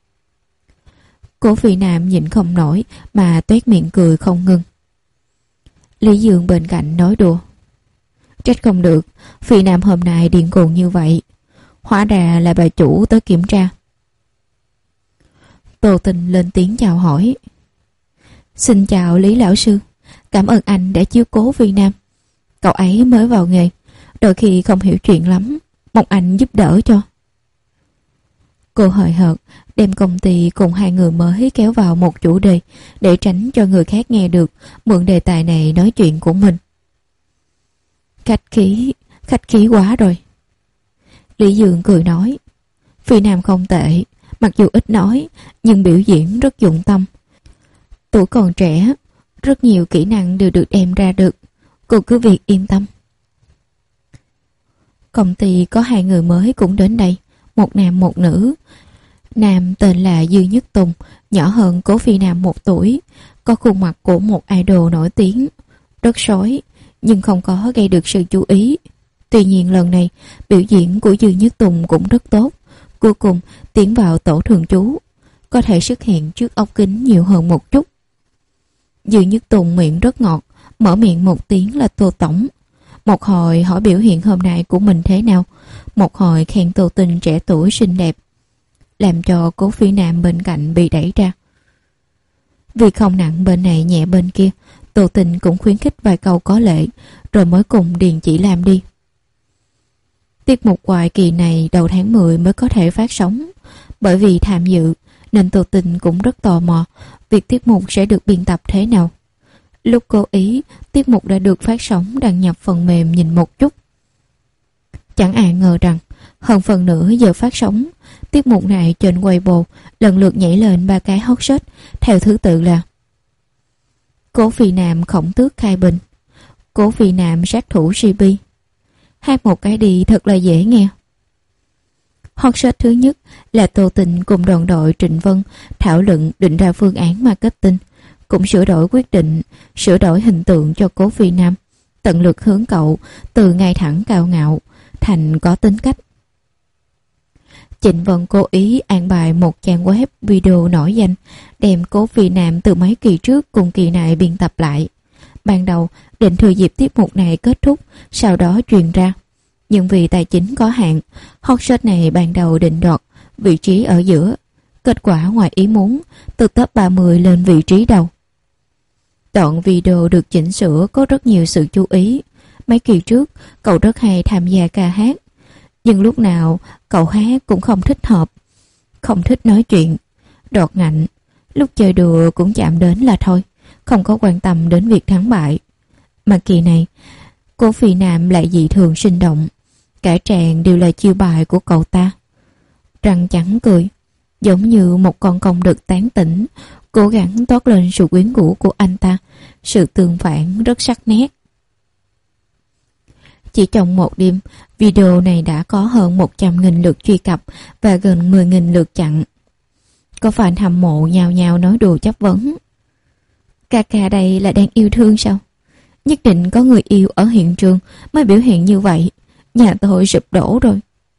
Cố Phi Nam nhịn không nổi mà toét miệng cười không ngừng. Lý Dương bên cạnh nói đùa: Trách không được, Phi Nam hôm nay điên cuồng như vậy. Hóa ra là bà chủ tới kiểm tra. Tô Tình lên tiếng chào hỏi: Xin chào Lý lão sư, cảm ơn anh đã chiếu cố Phi Nam. Cậu ấy mới vào nghề, đôi khi không hiểu chuyện lắm, mong anh giúp đỡ cho. Cô hời hợt đem công ty cùng hai người mới kéo vào một chủ đề để tránh cho người khác nghe được, mượn đề tài này nói chuyện của mình. Khách khí quá rồi. Lý Dương cười nói: Phi Nam không tệ, mặc dù ít nói nhưng biểu diễn rất dụng tâm. Tuổi còn trẻ, rất nhiều kỹ năng đều được đem ra được, cô cứ việc yên tâm. Công ty có hai người mới cũng đến đây, một nam một nữ. Nam tên là Dư Nhất Tùng, nhỏ hơn Cố Phi Nam 1 tuổi, có khuôn mặt của một idol nổi tiếng, rất sói nhưng không có gây được sự chú ý. Tuy nhiên lần này biểu diễn của Dư Nhất Tùng cũng rất tốt, Cuối cùng tiến vào tổ thường trú, có thể xuất hiện trước ống kính nhiều hơn một chút. Dư Nhất Tùng miệng rất ngọt, mở miệng một tiếng là Tô tổng. Một hồi hỏi biểu hiện hôm nay của mình thế nào, một hồi khen Tô Tình trẻ tuổi xinh đẹp, làm cho Cố Phi Nam bên cạnh bị đẩy ra. Vì không nặng bên này nhẹ bên kia, Tô Tình cũng khuyến khích vài câu có lệ, rồi mới cùng Điền Chỉ Lam đi. Tiết mục ngoài kỳ này đầu tháng 10 mới có thể phát sóng. Bởi vì tham dự nên Tô Tình cũng rất tò mò việc tiết mục sẽ được biên tập thế nào. Lúc cô ý, tiết mục đã được phát sóng đăng nhập phần mềm nhìn một chút. Chẳng ai ngờ rằng hơn phần nửa giờ phát sóng, tiết mục này trên Weibo lần lượt nhảy lên 3 cái hot search theo thứ tự là Cố Phi Nam khổng tước khai bình, Cố Phi Nam sát thủ CP. Hát một cái đi thật là dễ nghe. Hot search thứ nhất là Tô Tình cùng đoàn đội Trịnh Vân thảo luận định ra phương án marketing, cũng sửa đổi quyết định, sửa đổi hình tượng cho Cố Phi Nam, tận lực hướng cậu từ ngay thẳng cao ngạo thành có tính cách. Trịnh Vân cố ý an bài một trang web video nổi danh, đem Cố Phi Nam từ mấy kỳ trước cùng kỳ này biên tập lại. Ban đầu định thừa dịp tiết mục này kết thúc, sau đó truyền ra. Nhưng vì tài chính có hạn, hot search này ban đầu định đoạt vị trí ở giữa. Kết quả ngoài ý muốn, từ top 30 lên vị trí đầu. Đoạn video được chỉnh sửa có rất nhiều sự chú ý. Mấy kỳ trước, cậu rất hay tham gia ca hát. Nhưng lúc nào cậu hát cũng không thích hợp, không thích nói chuyện, đọt ngạnh. Lúc chơi đùa cũng chạm đến là thôi, không có quan tâm đến việc thắng bại. Mà kỳ này, Cố Phi Nam lại dị thường sinh động. Cả tràng đều là chiêu bài của cậu ta. Răng trắng cười, giống như một con công đực tán tỉnh, cố gắng toát lên sự quyến rũ của anh ta. Sự tương phản rất sắc nét. Chỉ trong một đêm, video này đã có hơn 100.000 lượt truy cập và gần 10.000 lượt chặn. Có fan hâm mộ nhao nhao nói đùa chất vấn. Ca ca đây là đang yêu thương sao? Nhất định có người yêu ở hiện trường mới biểu hiện như vậy. Nhà tôi sụp đổ rồi.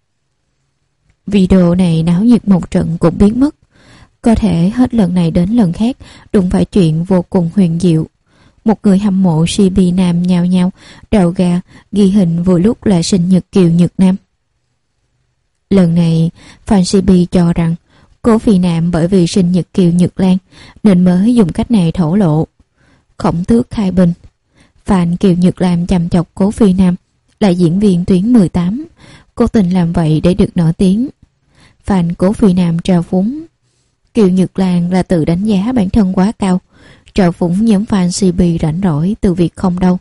Video này náo nhiệt một trận cũng biến mất. Có thể hết lần này đến lần khác đụng phải chuyện vô cùng huyền diệu. Một người hâm mộ CP Nam nhao nhao đầu gà ghi hình vừa lúc là sinh nhật Kiều Nhật Nam. Lần này fan CP cho rằng Cố Phi Nam bởi vì sinh nhật Kiều Nhật Lan nên mới dùng cách này thổ lộ. Khổng tước khai bình. Fan Kiều Nhật Lam chăm chọc Cố Phi Nam là diễn viên tuyến 18, cố tình làm vậy để được nổi tiếng. Fan Cố Phi Nam trào phúng. Kiều Nhật Lan là tự đánh giá bản thân quá cao, trào phúng nhóm fan CP rảnh rỗi từ việc không đâu.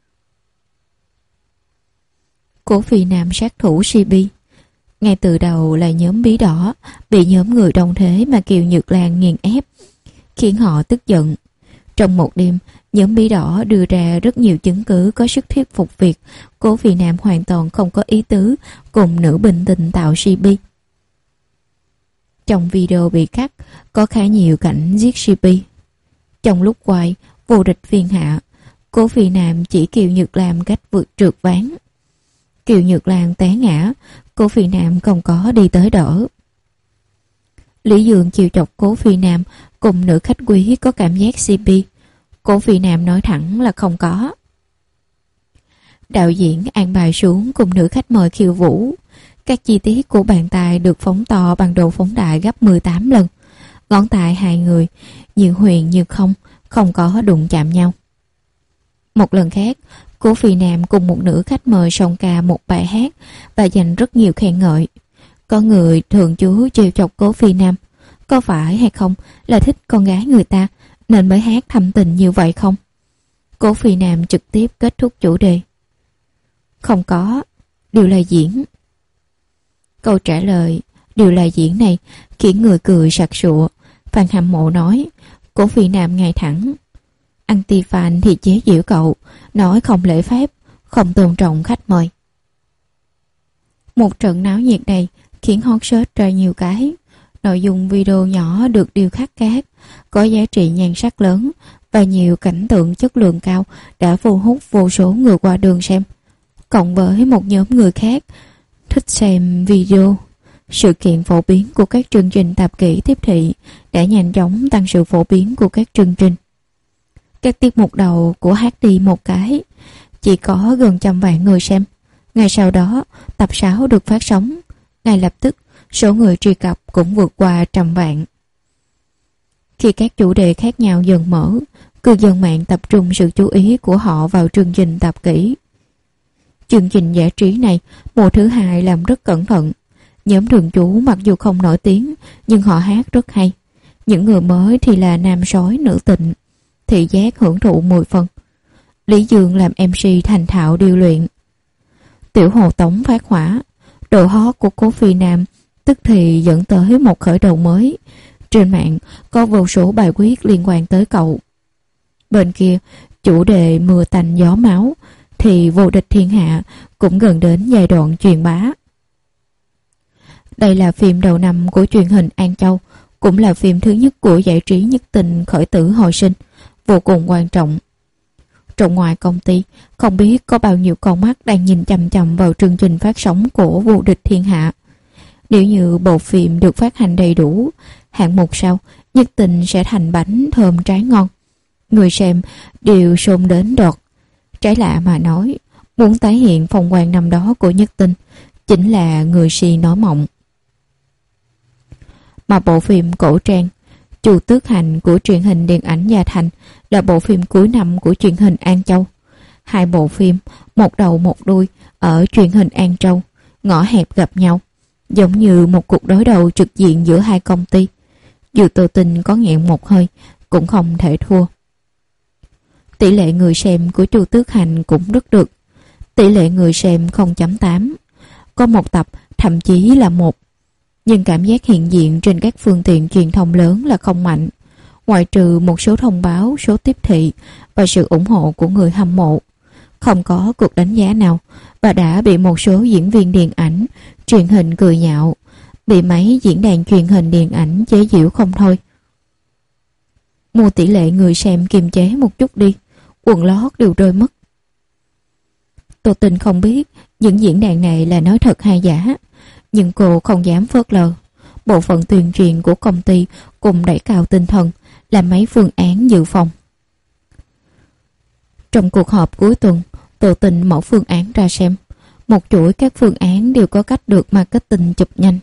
Cố Phi Nam sát thủ CP. Ngay từ đầu là nhóm bí đỏ, bị nhóm người đồng thế mà Kiều Nhật Lan nghiền ép, khiến họ tức giận. Trong một đêm, nhóm bí đỏ đưa ra rất nhiều chứng cứ có sức thuyết phục việc Cố Phi Nam hoàn toàn không có ý tứ cùng nữ bình tình tạo CP. Trong video bị cắt, có khá nhiều cảnh giết CP. Trong lúc quay, vô địch phiên hạ, Cố Phi Nam chỉ Kiều Nhật Lam cách vượt trượt ván. Kiều Nhật Lan té ngã, Cố Phi Nam không có đi tới đỡ. Lý Dương chiều chọc Cố Phi Nam cùng nữ khách quý có cảm giác CP. Cố Phi Nam nói thẳng là không có. Đạo diễn an bài xuống cùng nữ khách mời khiêu vũ. Các chi tiết của bàn tay được phóng to bằng độ phóng đại gấp 18 lần. Ngón tay hai người như huyền như không, không có đụng chạm nhau. Một lần khác, Cố Phi Nam cùng một nữ khách mời song ca một bài hát và dành rất nhiều khen ngợi. Có người thường chú trêu chọc Cố Phi Nam, có phải hay không là thích con gái người ta nên mới hát thâm tình như vậy không? Cố Phi Nam trực tiếp kết thúc chủ đề. Không có, đều là diễn. Câu trả lời đều là diễn này khiến người cười sặc sụa. Fan hâm mộ nói Cố Phi Nam ngay thẳng. Anti-fan thì chế giễu cậu, nói không lễ phép, không tôn trọng khách mời. Một trận náo nhiệt này khiến hot search ra nhiều cái. Nội dung video nhỏ được điêu khắc cát, có giá trị nhan sắc lớn và nhiều cảnh tượng chất lượng cao đã thu hút vô số người qua đường xem. Cộng với một nhóm người khác thích xem video, Sự kiện phổ biến của các chương trình tạp kỹ tiếp thị đã nhanh chóng tăng sự phổ biến của các chương trình. Các tiết mục đầu của Hát đi một cái chỉ có gần 100 vạn người xem. Ngày sau đó, tập 6 được phát sóng. Ngay lập tức, số người truy cập cũng vượt qua 100 vạn. Khi các chủ đề khác nhau dần mở, cư dân mạng tập trung sự chú ý của họ vào chương trình tạp kỹ. Chương trình giải trí này, mùa thứ 2 làm rất cẩn thận. Nhóm Thường Chú mặc dù không nổi tiếng, nhưng họ hát rất hay. Những người mới thì là nam sói nữ tịnh, thị giác hưởng thụ 10 phần. Lý Dương làm MC thành thạo điêu luyện. Tiểu Hồ Tống phát hỏa, độ hot của Cố Phi Nam tức thì dẫn tới một khởi đầu mới. Trên mạng có vô số bài viết liên quan tới cậu. Bên kia, chủ đề mưa tanh gió máu thì Vô địch thiên hạ cũng gần đến giai đoạn truyền bá. Đây là phim đầu năm của truyền hình An Châu, cũng là phim thứ nhất của giải trí Nhất Tình khởi tử hồi sinh, vô cùng quan trọng. Trong ngoài công ty, không biết có bao nhiêu con mắt đang nhìn chằm chằm vào chương trình phát sóng của Vô địch thiên hạ. Nếu như bộ phim được phát hành đầy đủ, hạng mục sau Nhất Tình sẽ thành bánh thơm trái ngon. Người xem đều xôn đến đọt. Trái lạ mà nói, muốn tái hiện phong quang năm đó của Nhất Tình chính là người si nói mộng. Mà bộ phim cổ trang Chu Tước Hành của truyền hình điện ảnh Gia Thành là bộ phim cuối năm của truyền hình An Châu. Hai bộ phim, một đầu một đuôi ở truyền hình An Châu, ngõ hẹp gặp nhau, giống như một cuộc đối đầu trực diện giữa hai công ty. Dù Tô Tinh có nghẹn một hơi, cũng không thể thua. Tỷ lệ người xem của Chu Tước Hành cũng rất được. Tỷ lệ người xem 0.8. Có một tập thậm chí là 1. Nhưng cảm giác hiện diện trên các phương tiện truyền thông lớn là không mạnh, ngoại trừ một số thông báo, số tiếp thị và sự ủng hộ của người hâm mộ. Không có cuộc đánh giá nào và đã bị một số diễn viên điện ảnh, truyền hình cười nhạo, bị mấy diễn đàn truyền hình điện ảnh chế giễu không thôi. Mua tỷ lệ người xem kiềm chế một chút đi, quần lót đều rơi mất. Tô Tinh không biết những diễn đàn này là nói thật hay giả, nhưng cô không dám phớt lờ. Bộ phận tuyên truyền của công ty cùng đẩy cao tinh thần, làm mấy phương án dự phòng. Trong cuộc họp cuối tuần, Tô Tinh mở phương án ra xem. Một chuỗi các phương án đều có cách được marketing chụp nhanh.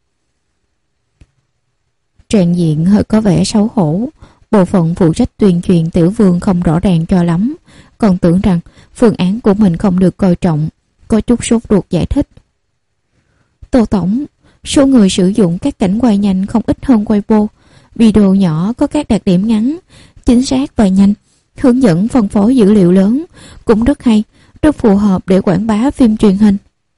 Tràn diện hơi có vẻ xấu hổ. Bộ phận phụ trách tuyên truyền Tiểu Vương không rõ ràng cho lắm, còn tưởng rằng phương án của mình không được coi trọng, có chút sốt ruột giải thích. Tô Tổng, số người sử dụng các cảnh quay nhanh không ít hơn Weibo. Video nhỏ có các đặc điểm ngắn, chính xác và nhanh, hướng dẫn phân phối dữ liệu lớn, cũng rất hay, rất phù hợp để quảng bá phim truyền hình.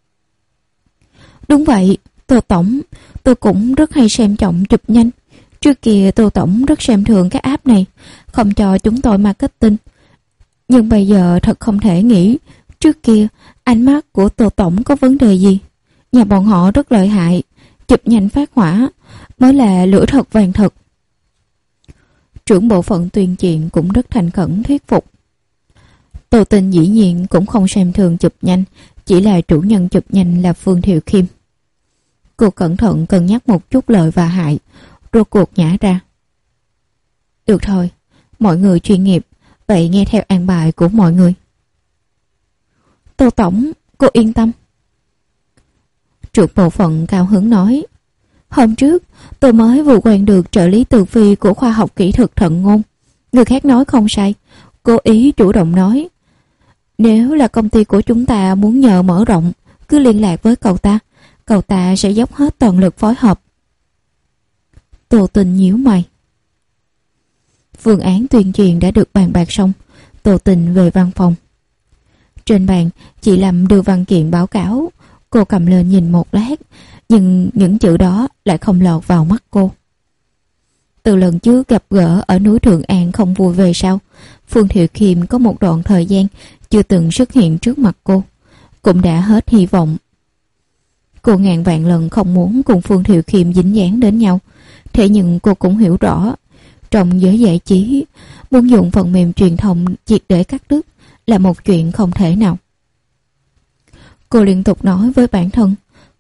Đúng vậy, Tô Tổng, tôi cũng rất hay xem trọng chụp nhanh. Trước kia Tô Tổng rất xem thường các app này, không cho chúng tôi marketing. Nhưng bây giờ thật không thể nghĩ, trước kia ánh mắt của Tô Tổng có vấn đề gì. Nhà bọn họ rất lợi hại, chụp nhanh phát hỏa, mới là lửa thật vàng thật. Trưởng bộ phận tuyên truyền cũng rất thành khẩn thuyết phục. Tô Tinh dĩ nhiên cũng không xem thường chụp nhanh, chỉ là chủ nhân chụp nhanh là Phương Thiệu Kim. Cô cẩn thận cân nhắc một chút lợi và hại, rốt cuộc nhả ra. Được thôi, mọi người chuyên nghiệp, vậy nghe theo an bài của mọi người. Tô Tổng, cô yên tâm. Trưởng bộ phận cao hứng nói. Hôm trước, tôi mới vừa quen được trợ lý Từ Phi của khoa học kỹ thuật thận ngôn. Người khác nói không sai, cố ý chủ động nói. Nếu là công ty của chúng ta muốn nhờ mở rộng, cứ liên lạc với cậu ta sẽ dốc hết toàn lực phối hợp. Tô Tinh nhíu mày. Phương án tuyên truyền đã được bàn bạc xong, Tô Tinh về văn phòng. Trên bàn, chị Lâm đưa văn kiện báo cáo. Cô cầm lên nhìn một lát, nhưng những chữ đó lại không lọt vào mắt cô. Từ lần trước gặp gỡ ở núi Thượng An không vui về sau, Phương Thiệu Kim có một đoạn thời gian chưa từng xuất hiện trước mặt cô, cũng đã hết hy vọng. Cô ngàn vạn lần không muốn cùng Phương Thiệu Kim dính dáng đến nhau, thế nhưng cô cũng hiểu rõ, trong giới giải trí, muốn dùng phần mềm truyền thông triệt để cắt đứt là một chuyện không thể nào. Cô liên tục nói với bản thân,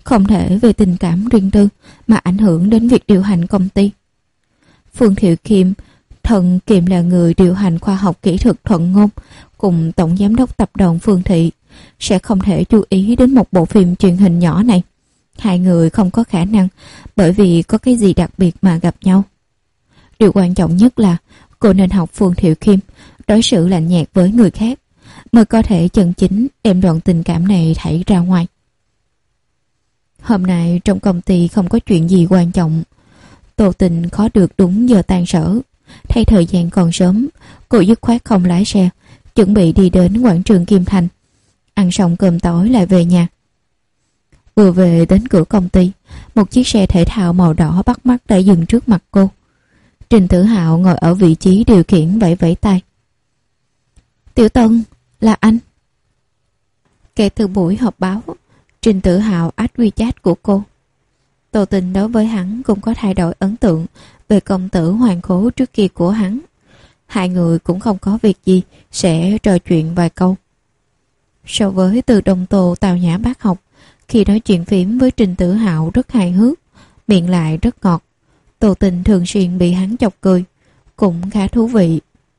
không thể vì tình cảm riêng tư mà ảnh hưởng đến việc điều hành công ty. Phương Thiệu Kiệm, Thần Kiệm là người điều hành khoa học kỹ thuật Thuận Ngôn cùng tổng giám đốc tập đoàn Phương Thị, sẽ không thể chú ý đến một bộ phim truyền hình nhỏ này. Hai người không có khả năng bởi vì có cái gì đặc biệt mà gặp nhau. Điều quan trọng nhất là cô nên học Phương Thiệu Kiệm đối xử lạnh nhạt với người khác, mới có thể chân chính đem đoạn tình cảm này thảy ra ngoài. Hôm nay trong công ty không có chuyện gì quan trọng. Tô Tình khó được đúng giờ tan sở. Thay thời gian còn sớm, cô dứt khoát không lái xe, chuẩn bị đi đến quảng trường Kim Thành. Ăn xong cơm tối lại về nhà. Vừa về đến cửa công ty, một chiếc xe thể thao màu đỏ bắt mắt đã dừng trước mặt cô. Trình Tử Hạo ngồi ở vị trí điều khiển vẫy vẫy tay. Tiểu Tân, là anh. Kể từ buổi họp báo, Trình Tử Hạo add WeChat của cô. Tô Tình đối với hắn cũng có thay đổi ấn tượng về công tử hoàng khố trước kia của hắn. Hai người cũng không có việc gì, sẽ trò chuyện vài câu. So với Từ Đông Tô tào nhã bác học, khi nói chuyện phím với Trình Tử Hạo rất hài hước, miệng lại rất ngọt. Tô Tình thường xuyên bị hắn chọc cười, cũng khá thú vị.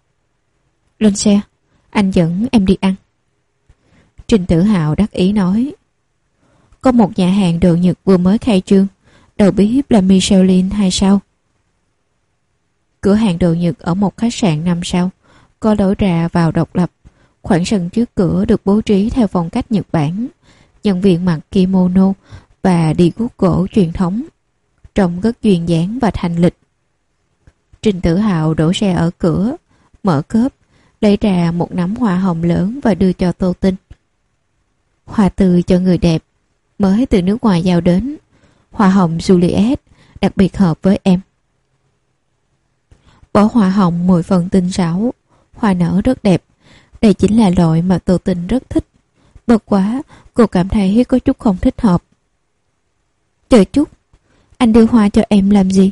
Lên xe, anh dẫn em đi ăn. Trình Tử Hạo đắc ý nói. Có một nhà hàng đồ Nhật vừa mới khai trương, đầu bếp là Michelin 2 sao. Cửa hàng đồ Nhật ở một khách sạn 5 sao, có lối ra vào độc lập. Khoảng sân trước cửa được bố trí theo phong cách Nhật Bản. Nhân viên mặc kimono và đi guốc gỗ truyền thống, trông rất duyên dáng và thanh lịch. Trình Tử Hạo đổ xe ở cửa, mở cốp, lấy ra một nắm hoa hồng lớn và đưa cho Tô Tình. Hoa tươi cho người đẹp, mới từ nước ngoài giao đến. Hoa hồng Juliet, đặc biệt hợp với em. Bó hoa hồng 10 phần tinh xảo, hoa nở rất đẹp. Đây chính là loại mà Tô Tình rất thích. Bất quá, cô cảm thấy có chút không thích hợp. Chờ chút, anh đưa hoa cho em làm gì?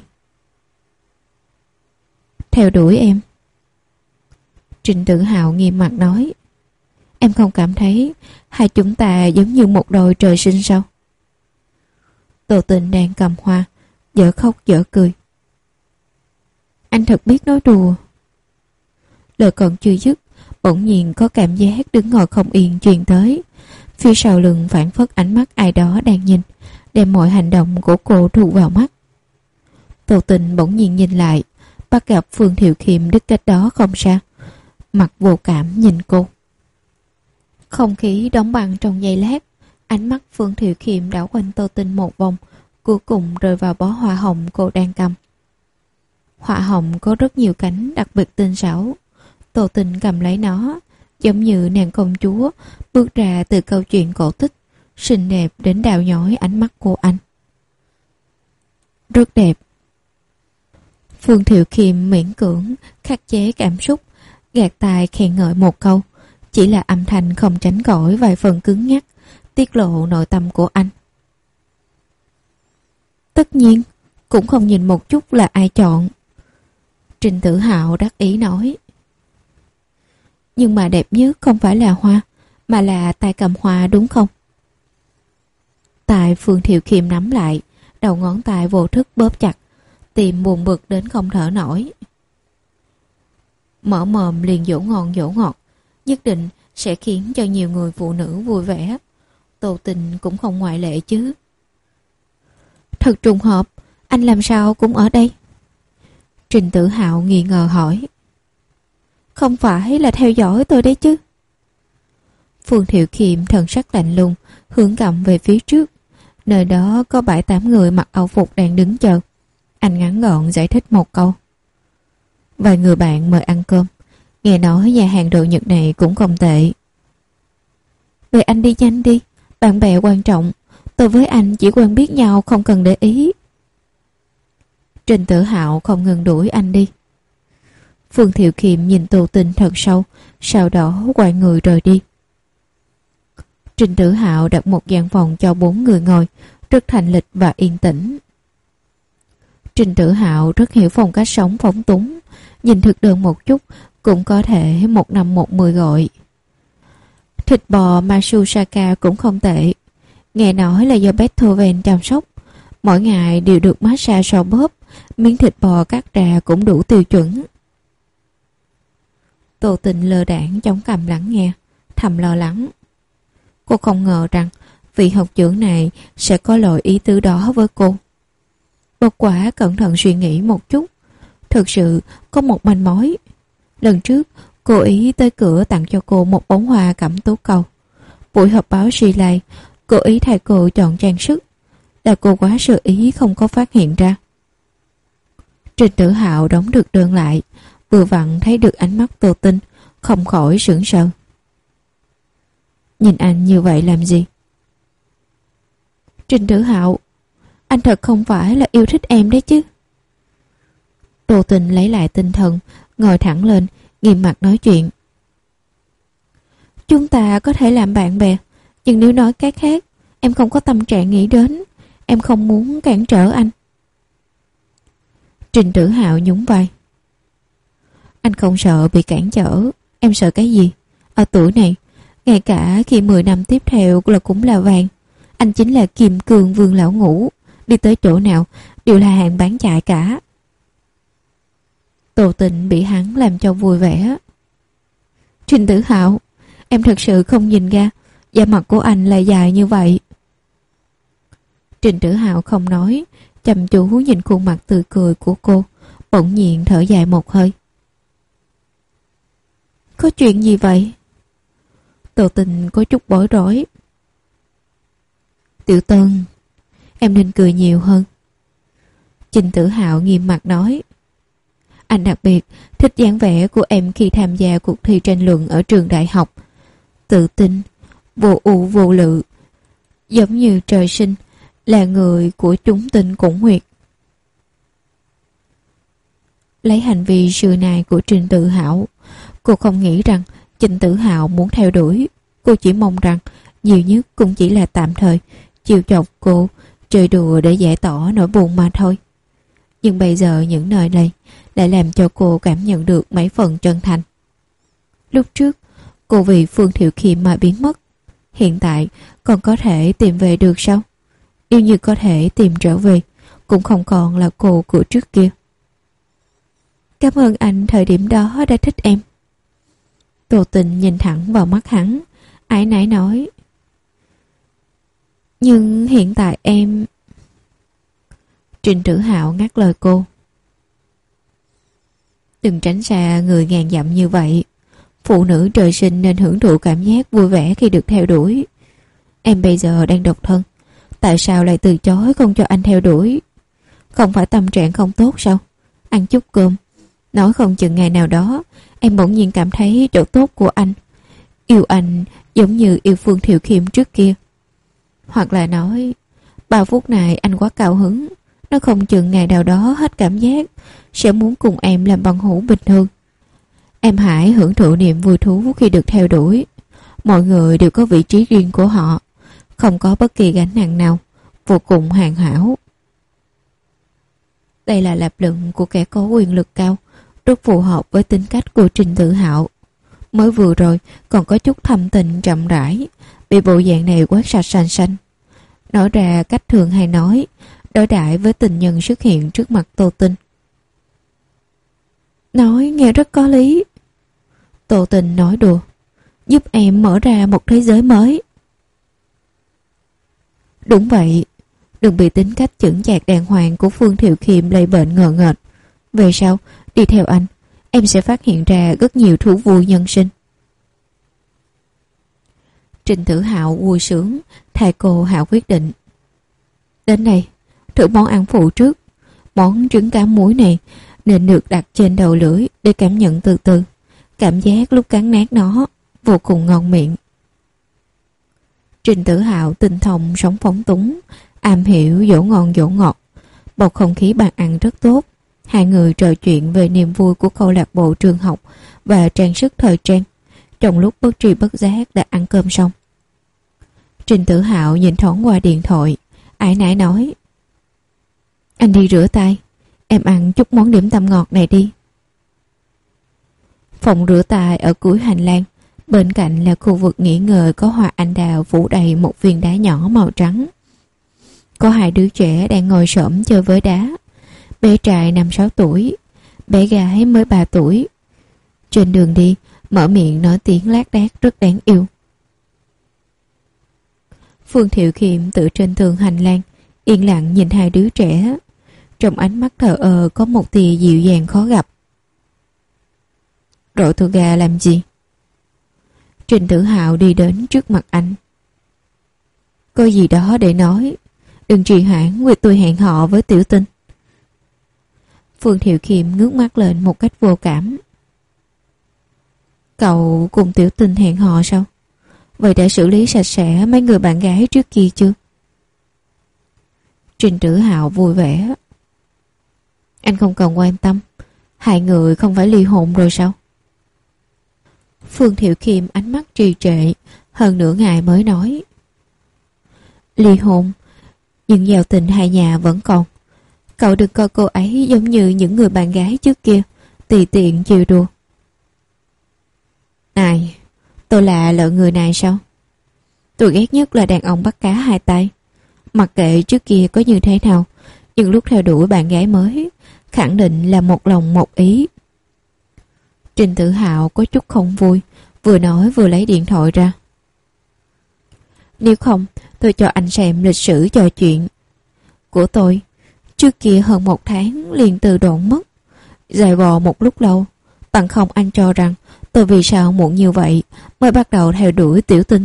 Theo đuổi em. Trình Tử Hạo nghiêm mặt nói. Em không cảm thấy hai chúng ta giống như một đôi trời sinh sao? Tô Tình đang cầm hoa, dở khóc dở cười. Anh thật biết nói đùa. Lời còn chưa dứt, bỗng nhiên có cảm giác đứng ngồi không yên truyền tới. Phía sau lưng phản phất ánh mắt ai đó đang nhìn, đem mọi hành động của cô thu vào mắt. Tô Tình bỗng nhiên nhìn lại, bắt gặp Phương Thiệu Kiệm đứng cách đó không xa, mặt vô cảm nhìn cô. Không khí đóng băng trong giây lát, ánh mắt Phương Thiệu Kiệm đảo quanh Tô Tình một vòng, cuối cùng rơi vào bó hoa hồng cô đang cầm. Hoa hồng có rất nhiều cánh đặc biệt tinh xảo. Tô Tình cầm lấy nó, giống như nàng công chúa bước ra từ câu chuyện cổ tích, xinh đẹp đến đào nhói ánh mắt của anh. Rất đẹp. Phương Thiệu Kiệm miễn cưỡng khắc chế cảm xúc, gạt tai khen ngợi một câu, chỉ là âm thanh không tránh khỏi vài phần cứng nhắc, tiết lộ nội tâm của anh. Tất nhiên, cũng không nhìn một chút là ai chọn. Trình Tử Hạo đắc ý nói. Nhưng mà đẹp nhất không phải là hoa, mà là tay cầm hoa đúng không? Tay Phương Thiệu Kiệm nắm lại, đầu ngón tay vô thức bóp chặt, tim buồn bực đến không thở nổi. Mở mồm liền dỗ ngọt, nhất định sẽ khiến cho nhiều người phụ nữ vui vẻ. Tô Tình cũng không ngoại lệ chứ. Thật trùng hợp, anh làm sao cũng ở đây? Trình Tử Hạo nghi ngờ hỏi. Không phải là theo dõi tôi đấy chứ? Phương Thiệu Kiệm thần sắc lạnh lùng, hướng cầm về phía trước. Nơi đó có 7-8 người mặc âu phục đang đứng chờ. Anh ngắn gọn giải thích một câu. Vài người bạn mời ăn cơm. Nghe nói nhà hàng đồ Nhật này cũng không tệ. Vậy anh đi nhanh đi, bạn bè quan trọng. Tôi với anh chỉ quen biết nhau, không cần để ý. Trình Tử Hạo không ngừng đuổi anh đi. Phương Thiệu Kiệm nhìn Tô Tình thật sâu, sau đó quay người rời đi. Trình Tử Hạo đặt một gian phòng cho 4 người ngồi, rất thành lịch và yên tĩnh. Trình Tử Hạo rất hiểu phong cách sống phóng túng, nhìn thực đơn một chút cũng có thể 1 năm 1 10 gọi. Thịt bò Matsusaka cũng không tệ, Nghe nói là do Beethoven chăm sóc, mỗi ngày đều được massage xoa bóp, miếng thịt bò cắt ra cũng đủ tiêu chuẩn. Tô Tình lơ đãng chống cằm lắng nghe, thầm lo lắng. Cô không ngờ rằng vị học trưởng này sẽ có loại ý tứ đó với cô. Bất quả cẩn thận suy nghĩ một chút, thực sự có một manh mối. Lần trước, cô ý tới cửa tặng cho cô một bông hoa cẩm tú cầu. Buổi họp báo Relay, cô ý thay cô chọn trang sức, là cô quá sơ ý không có phát hiện ra. Trình Tử Hạo đóng được đơn lại, vừa vặn thấy được ánh mắt Tô Tinh, không khỏi sững sờ. Nhìn anh như vậy làm gì? Trình Tử Hạo, anh thật không phải là yêu thích em đấy chứ? Tô Tinh lấy lại tinh thần, ngồi thẳng lên, nghiêm mặt nói chuyện. Chúng ta có thể làm bạn bè, nhưng nếu nói cái khác, em không có tâm trạng nghĩ đến. Em không muốn cản trở anh. Trình Tử Hạo nhún vai. Anh không sợ bị cản trở. Em sợ cái gì? Ở tuổi này, ngay cả khi 10 năm tiếp theo là cũng là vàng. Anh chính là Kim Cương Vương Lão Ngũ, đi tới chỗ nào đều là hàng bán chạy cả. Tô Tình bị hắn làm cho vui vẻ. Trình Tử Hạo, em thật sự không nhìn ra da mặt của anh là dài như vậy. Trình Tử Hạo không nói, chăm chú nhìn khuôn mặt tươi cười của cô, bỗng nhiên thở dài một hơi. Có chuyện gì vậy? Tô Tình có chút bối rối. Tiểu Tân, em nên cười nhiều hơn. Trình Tử Hạo nghiêm mặt nói. Anh đặc biệt thích dáng vẻ của em khi tham gia cuộc thi tranh luận ở trường đại học. Tự tin, vô ưu vô lự, giống như trời sinh là người của chúng tinh cũng huyệt. Lấy hành vi xưa này của Trình Tử Hạo, cô không nghĩ rằng Trình Tử Hạo muốn theo đuổi. Cô chỉ mong rằng nhiều nhất cũng chỉ là tạm thời chiều chọc cô, chơi đùa để giải tỏa nỗi buồn mà thôi. Nhưng bây giờ những lời này lại làm cho cô cảm nhận được mấy phần chân thành. Lúc trước, cô vì Phương Thiệu Khiêm mà biến mất. Hiện tại còn có thể tìm về được sao? Yêu như có thể tìm trở về, cũng không còn là cô của trước kia. Cảm ơn anh thời điểm đó đã thích em. Tô Tình nhìn thẳng vào mắt hắn, ái nái nói. Nhưng hiện tại em... Trình Tử Hạo ngắt lời cô. Đừng tránh xa người ngàn dặm như vậy. Phụ nữ trời sinh nên hưởng thụ cảm giác vui vẻ khi được theo đuổi. Em bây giờ đang độc thân, tại sao lại từ chối không cho anh theo đuổi? Không phải tâm trạng không tốt sao? Ăn chút cơm, nói không chừng ngày nào đó em bỗng nhiên cảm thấy chỗ tốt của anh. Yêu anh giống như yêu Phương Thiệu Khiêm trước kia. Hoặc là nói, 3 phút này anh quá cao hứng, nó không chừng ngày nào đó hết cảm giác, sẽ muốn cùng em làm bằng hữu bình thường. Em hãy hưởng thụ niềm vui thú khi được theo đuổi. Mọi người đều có vị trí riêng của họ, không có bất kỳ gánh nặng nào, vô cùng hoàn hảo. Đây là lập luận của kẻ có quyền lực cao, rất phù hợp với tính cách của Trình Tử Hạo. Mới vừa rồi còn có chút thâm tình chậm rãi, bị bộ dạng này quét sạch sành xanh. Nói ra cách thường hay nói, đối đãi với tình nhân xuất hiện trước mặt Tô Tinh. Nói nghe rất có lý. Tô Tình nói đùa, giúp em mở ra một thế giới mới. Đúng vậy, đừng bị tính cách chững chạc đàng hoàng của Phương Thiệu Khiêm lây bệnh ngờ nghệch. Về sau, đi theo anh, em sẽ phát hiện ra rất nhiều thú vui nhân sinh. Trình Tử Hạo vui sướng, thay cô hạ quyết định. Đến đây, thử món ăn phụ trước. Món trứng cá muối này nên được đặt trên đầu lưỡi để cảm nhận từ từ. Cảm giác lúc cắn nát nó vô cùng ngon miệng. Trình Tử Hạo tinh thông sống phóng túng, am hiểu dỗ ngon dỗ ngọt. Bầu không khí bàn ăn rất tốt. Hai người trò chuyện về niềm vui của câu lạc bộ trường học và trang sức thời trang. Trong lúc bất tri bất giác đã ăn cơm xong. Trình Tử Hạo nhìn thoáng qua điện thoại, ái nái nói. Anh đi rửa tay, em ăn chút món điểm tâm ngọt này đi. Phòng rửa tay ở cuối hành lang, Bên cạnh là khu vực nghỉ ngơi có hoa anh đào phủ đầy một viên đá nhỏ màu trắng. Có hai đứa trẻ đang ngồi xổm chơi với đá. Bé trai 5-6 tuổi, bé gái mới 3 tuổi. Trên đường đi, mở miệng nói tiếng lác đác rất đáng yêu. Phương Thiệu Khiêm tựa trên tường hành lang, yên lặng nhìn hai đứa trẻ. Trong ánh mắt thờ ơ có một tia dịu dàng khó gặp. Rọi tôi gà làm gì? Trình Tử Hạo đi đến trước mặt anh. Có gì đó để nói, đừng trì hoãn việc tôi hẹn hò với Tiểu Tinh. Phương Thiệu Khiêm ngước mắt lên một cách vô cảm. Cậu cùng Tiểu Tinh hẹn hò sao? Vậy đã xử lý sạch sẽ mấy người bạn gái trước kia chưa? Trình Tử Hạo vui vẻ. Anh không cần quan tâm, hai người không phải ly hôn rồi sao? Phương Thiệu Khiêm ánh mắt trì trệ, hơn nửa ngày mới nói. Ly hôn, nhưng giao tình hai nhà vẫn còn. Cậu đừng coi cô ấy giống như những người bạn gái trước kia, tùy tiện chiều đùa. Này, tôi là loại người này sao? Tôi ghét nhất là đàn ông bắt cá hai tay. Mặc kệ trước kia có như thế nào, nhưng lúc theo đuổi bạn gái mới, khẳng định là một lòng một ý. Trình Tử Hạo có chút không vui, vừa nói vừa lấy điện thoại ra. Nếu không, tôi cho anh xem lịch sử trò chuyện của tôi. Trước kia hơn 1 tháng liền tự độn mất, dài vò một lúc lâu. Bằng không anh cho rằng tôi vì sao muộn như vậy mới bắt đầu theo đuổi Tiểu Tinh.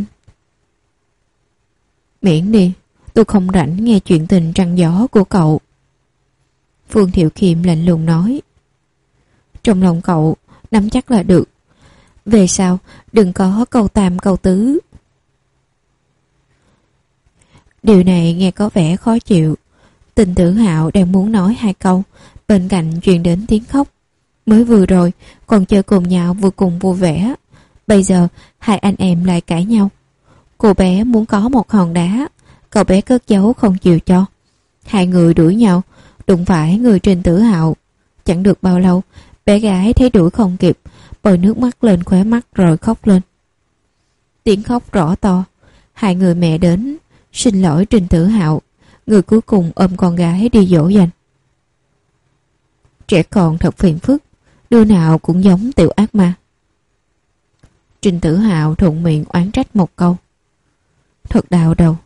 Miễn đi, tôi không rảnh nghe chuyện tình trăng gió của cậu. Phương Thiệu Khiêm lạnh lùng nói. Trong lòng cậu nắm chắc là được. Về sau đừng có câu tam câu tứ. Điều này nghe có vẻ khó chịu. Trình Tử Hạo đang muốn nói 2 câu, bên cạnh truyền đến tiếng khóc. Mới vừa rồi còn chơi cùng nhau vừa cùng vui vẻ, bây giờ hai anh em lại cãi nhau. Cô bé muốn có một hòn đá, cậu bé cất giấu không chịu cho. Hai người đuổi nhau, đụng phải người Trình Tử Hạo. Chẳng được bao lâu, bé gái thấy đuổi không kịp, bồi nước mắt lên khóe mắt rồi khóc lên. Tiếng khóc rõ to. Hai người mẹ đến xin lỗi Trình Tử Hạo. Người cuối cùng ôm con gái đi dỗ dành. Trẻ con thật phiền phức, đứa nào cũng giống tiểu ác ma. Trình Tử Hạo thuận miệng oán trách một câu. Thật đau đầu.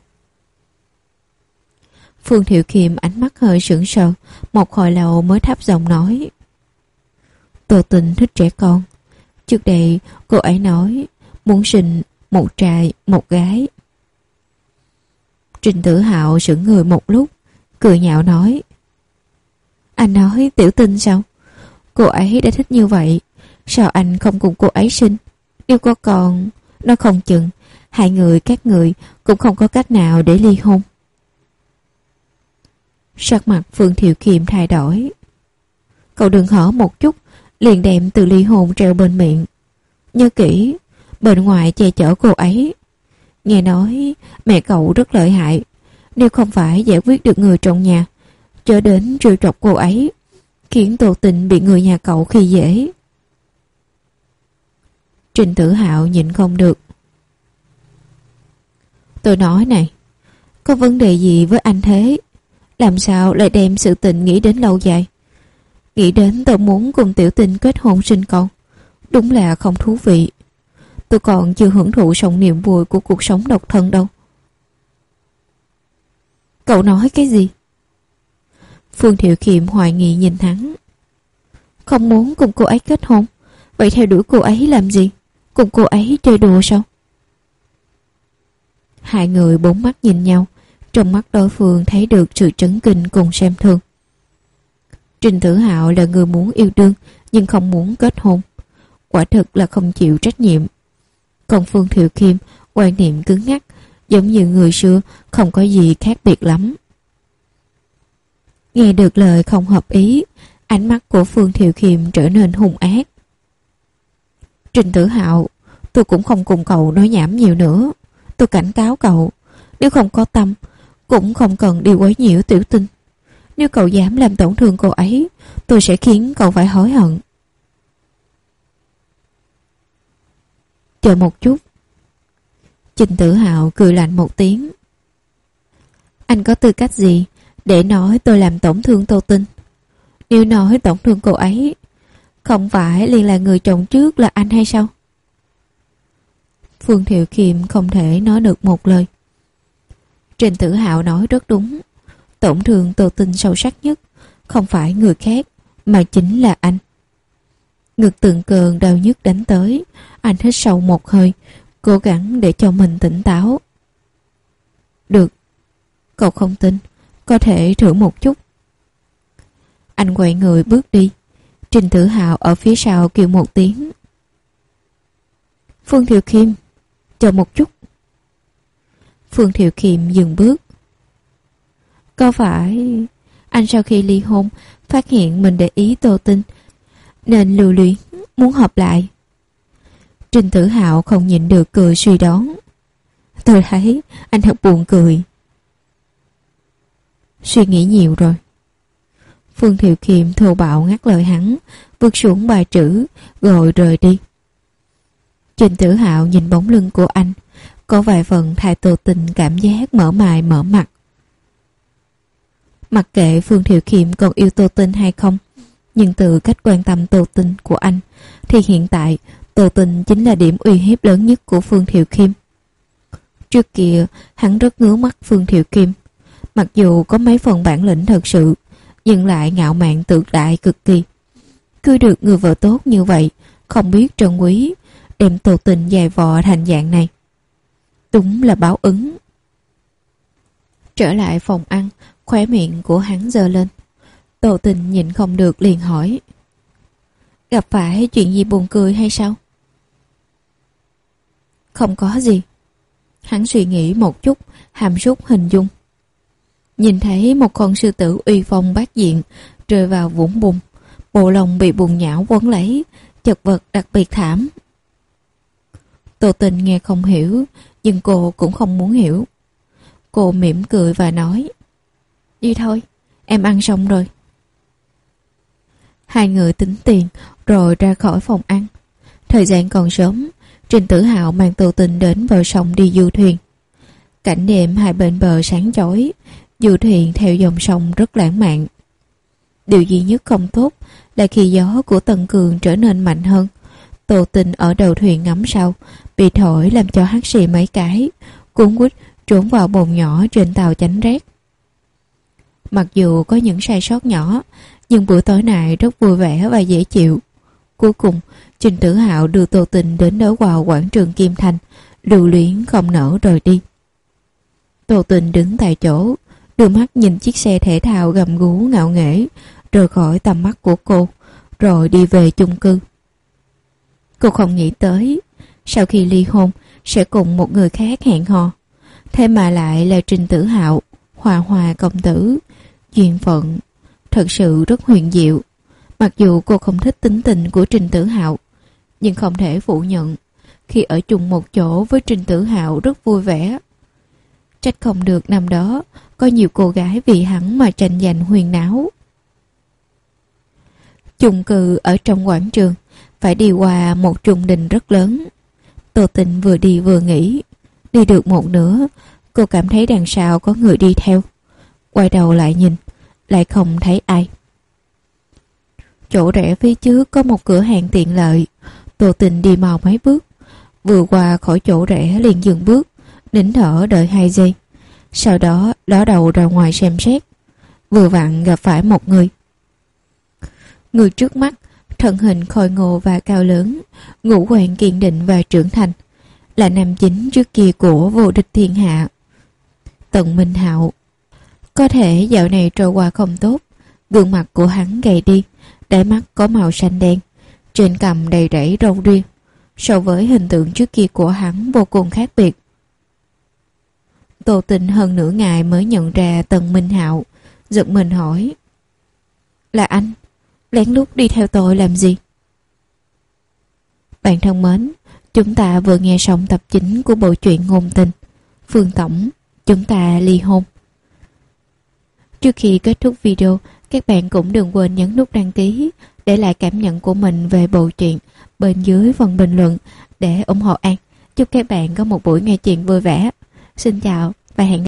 Phương Thiệu Khiêm ánh mắt hơi sững sờ, một hồi lâu mới thấp giọng nói. Tô Tình thích trẻ con. Trước đây cô ấy nói muốn sinh một trai một gái. Trình Tử Hạo sững người một lúc, cười nhạo nói. Anh nói Tiểu Tinh sao? Cô ấy đã thích như vậy, sao anh không cùng cô ấy sinh? Nếu có con, nó không chừng hai người các người cũng không có cách nào để ly hôn. Sắc mặt Phương Thiệu Khiêm thay đổi. Cậu đừng hở một chút liền đem từ ly hôn treo bên miệng. Nhớ kỹ, bên ngoài che chở cô ấy. Nghe nói mẹ cậu rất lợi hại, nếu không phải giải quyết được người trong nhà, trở đến trêu chọc cô ấy, khiến Tô Tình bị người nhà cậu khi dễ. Trình Tử Hạo nhịn không được. Tôi nói này, có vấn đề gì với anh thế? Làm sao lại đem sự tình nghĩ đến lâu dài? Nghĩ đến tôi muốn cùng Tiểu Tinh kết hôn sinh con, đúng là không thú vị. Tôi còn chưa hưởng thụ sống niềm vui của cuộc sống độc thân đâu. Cậu nói cái gì? Phương Thiệu Khiêm hoài nghi nhìn hắn. Không muốn cùng cô ấy kết hôn, vậy theo đuổi cô ấy làm gì? Cùng cô ấy chơi đùa sao? Hai người bốn mắt nhìn nhau, trong mắt đối phương thấy được sự chấn kinh cùng xem thường. Trình Tử Hạo là người muốn yêu đương nhưng không muốn kết hôn, quả thực là không chịu trách nhiệm. Còn Phương Thiệu Khiêm quan niệm cứng ngắc, giống như người xưa, không có gì khác biệt lắm. Nghe được lời không hợp ý, ánh mắt của Phương Thiệu Khiêm trở nên hung ác. Trình Tử Hạo, tôi cũng không cùng cậu nói nhảm nhiều nữa. Tôi cảnh cáo cậu, nếu không có tâm, cũng không cần đi quấy nhiễu Tiểu Tinh. Nếu cậu dám làm tổn thương cô ấy, tôi sẽ khiến cậu phải hối hận. Chờ một chút. Trình Tử Hạo cười lạnh một tiếng. Anh có tư cách gì để nói tôi làm tổn thương Tô Tinh? Nếu nói tổn thương cô ấy, không phải liền là người chồng trước là anh hay sao? Phương Thiệu Kiệm không thể nói được một lời. Trình Tử Hạo nói rất đúng. Tổn thương Tô Tinh sâu sắc nhất không phải người khác, mà chính là anh. Ngực từng cơn đau nhức đánh tới. Anh hít sâu một hơi, cố gắng để cho mình tỉnh táo. Được, cậu không tin, có thể thử một chút. Anh quay người bước đi. Trình Tử Hạo ở phía sau kêu một tiếng. Phương Thiệu Kiệm, chờ một chút. Phương Thiệu Kiệm dừng bước. Có phải anh sau khi ly hôn phát hiện mình để ý Tô Tinh nên lưu luyến muốn hợp lại? Trình Tử Hạo không nhịn được cười suy đoán. Tôi thấy anh thật buồn cười. Suy nghĩ nhiều rồi. Phương Thiệu Kiệm thô bạo ngắt lời hắn, bước xuống bài chữ rồi rời đi. Trình Tử Hạo nhìn bóng lưng của anh, có vài phần thay Tô Tinh cảm giác mở mày mở mặt. Mặc kệ Phương Thiệu Kiệm còn yêu Tô Tinh hay không, nhưng từ cách quan tâm Tô Tinh của anh thì hiện tại Tô Tinh chính là điểm uy hiếp lớn nhất của Phương Thiệu Kiệm. Trước kia hắn rất ngứa mắt Phương Thiệu Kiệm, mặc dù có mấy phần bản lĩnh thật sự, nhưng lại ngạo mạn tự đại cực kỳ. Cưới được người vợ tốt như vậy, không biết trân quý, đem Tô Tinh dài vò thành dạng này. Đúng là báo ứng. Trở lại phòng ăn, khóe miệng của hắn giơ lên. Tô Tinh nhìn không được liền hỏi. Gặp phải chuyện gì buồn cười hay sao? Không có gì. Hắn suy nghĩ một chút, hàm súc hình dung. Nhìn thấy một con sư tử uy phong bát diện rơi vào vũng bùn, bộ lông bị bùn nhão quấn lấy, chật vật đặc biệt thảm. Tô Tinh nghe không hiểu, nhưng cô cũng không muốn hiểu. Cô mỉm cười và nói. Đi thôi, em ăn xong rồi. Hai người tính tiền rồi ra khỏi phòng ăn. Thời gian còn sớm, Trình Tử Hạo mang Tô Tinh đến bờ sông đi du thuyền. Cảnh đêm hai bên bờ sáng chói, du thuyền theo dòng sông rất lãng mạn. Điều duy nhất không tốt là khi gió của Tân Cường trở nên mạnh hơn, Tô Tinh ở đầu thuyền ngắm sau, bị thổi làm cho hắt xì mấy cái, cuốn quýt trốn vào bồn nhỏ trên tàu tránh rét. Mặc dù có những sai sót nhỏ, nhưng buổi tối này rất vui vẻ và dễ chịu. Cuối cùng, Trình Tử Hạo đưa Tô Tinh đến đối vào quảng trường Kim Thành, lưu luyến không nỡ rời đi. Tô Tinh đứng tại chỗ, đưa mắt nhìn chiếc xe thể thao gầm gú ngạo nghễ rời khỏi tầm mắt của cô, rồi đi về chung cư. Cô không nghĩ tới, sau khi ly hôn sẽ cùng một người khác hẹn hò, thế mà lại là Trình Tử Hạo, Hòa Hòa công tử. Duyên phận thật sự rất huyền diệu. Mặc dù cô không thích tính tình của Trình Tử Hạo, nhưng không thể phủ nhận, khi ở chung một chỗ với Trình Tử Hạo rất vui vẻ. Trách không được năm đó có nhiều cô gái vì hắn mà tranh giành huyền náo. Chung cư ở trong quảng trường, phải đi qua một trung đình rất lớn. Tô Tinh vừa đi vừa nghĩ. Đi được một nửa, cô cảm thấy đằng sau có người đi theo. Quay đầu lại nhìn, lại không thấy ai. Chỗ rẽ phía trước có một cửa hàng tiện lợi. Tô Tinh đi mau mấy bước, vừa qua khỏi chỗ rẽ liền dừng bước, nín thở đợi 2 giây. Sau đó ló đầu ra ngoài xem xét. Vừa vặn gặp phải một người. Người trước mắt thân hình khôi ngô và cao lớn, ngũ quan kiên định và trưởng thành, là nam chính trước kia của vô địch thiên hạ, Tần Minh Hạo. Có thể dạo này trôi qua không tốt, gương mặt của hắn gầy đi, đáy mắt có màu xanh đen, trên cằm đầy rẫy râu ria, so với hình tượng trước kia của hắn vô cùng khác biệt. Tô Tinh hơn nửa ngày mới nhận ra Tần Minh Hạo, giật mình hỏi. Là anh, lén lút đi theo tôi làm gì? Bạn thân mến, chúng ta vừa nghe xong tập 9 của bộ truyện ngôn tình Phương Tổng, chúng ta ly hôn. Trước khi kết thúc video, các bạn cũng đừng quên nhấn nút đăng ký để lại cảm nhận của mình về bộ truyện bên dưới phần bình luận, để ủng hộ An. Chúc các bạn có một buổi nghe chuyện vui vẻ. Xin chào và hẹn gặp lại.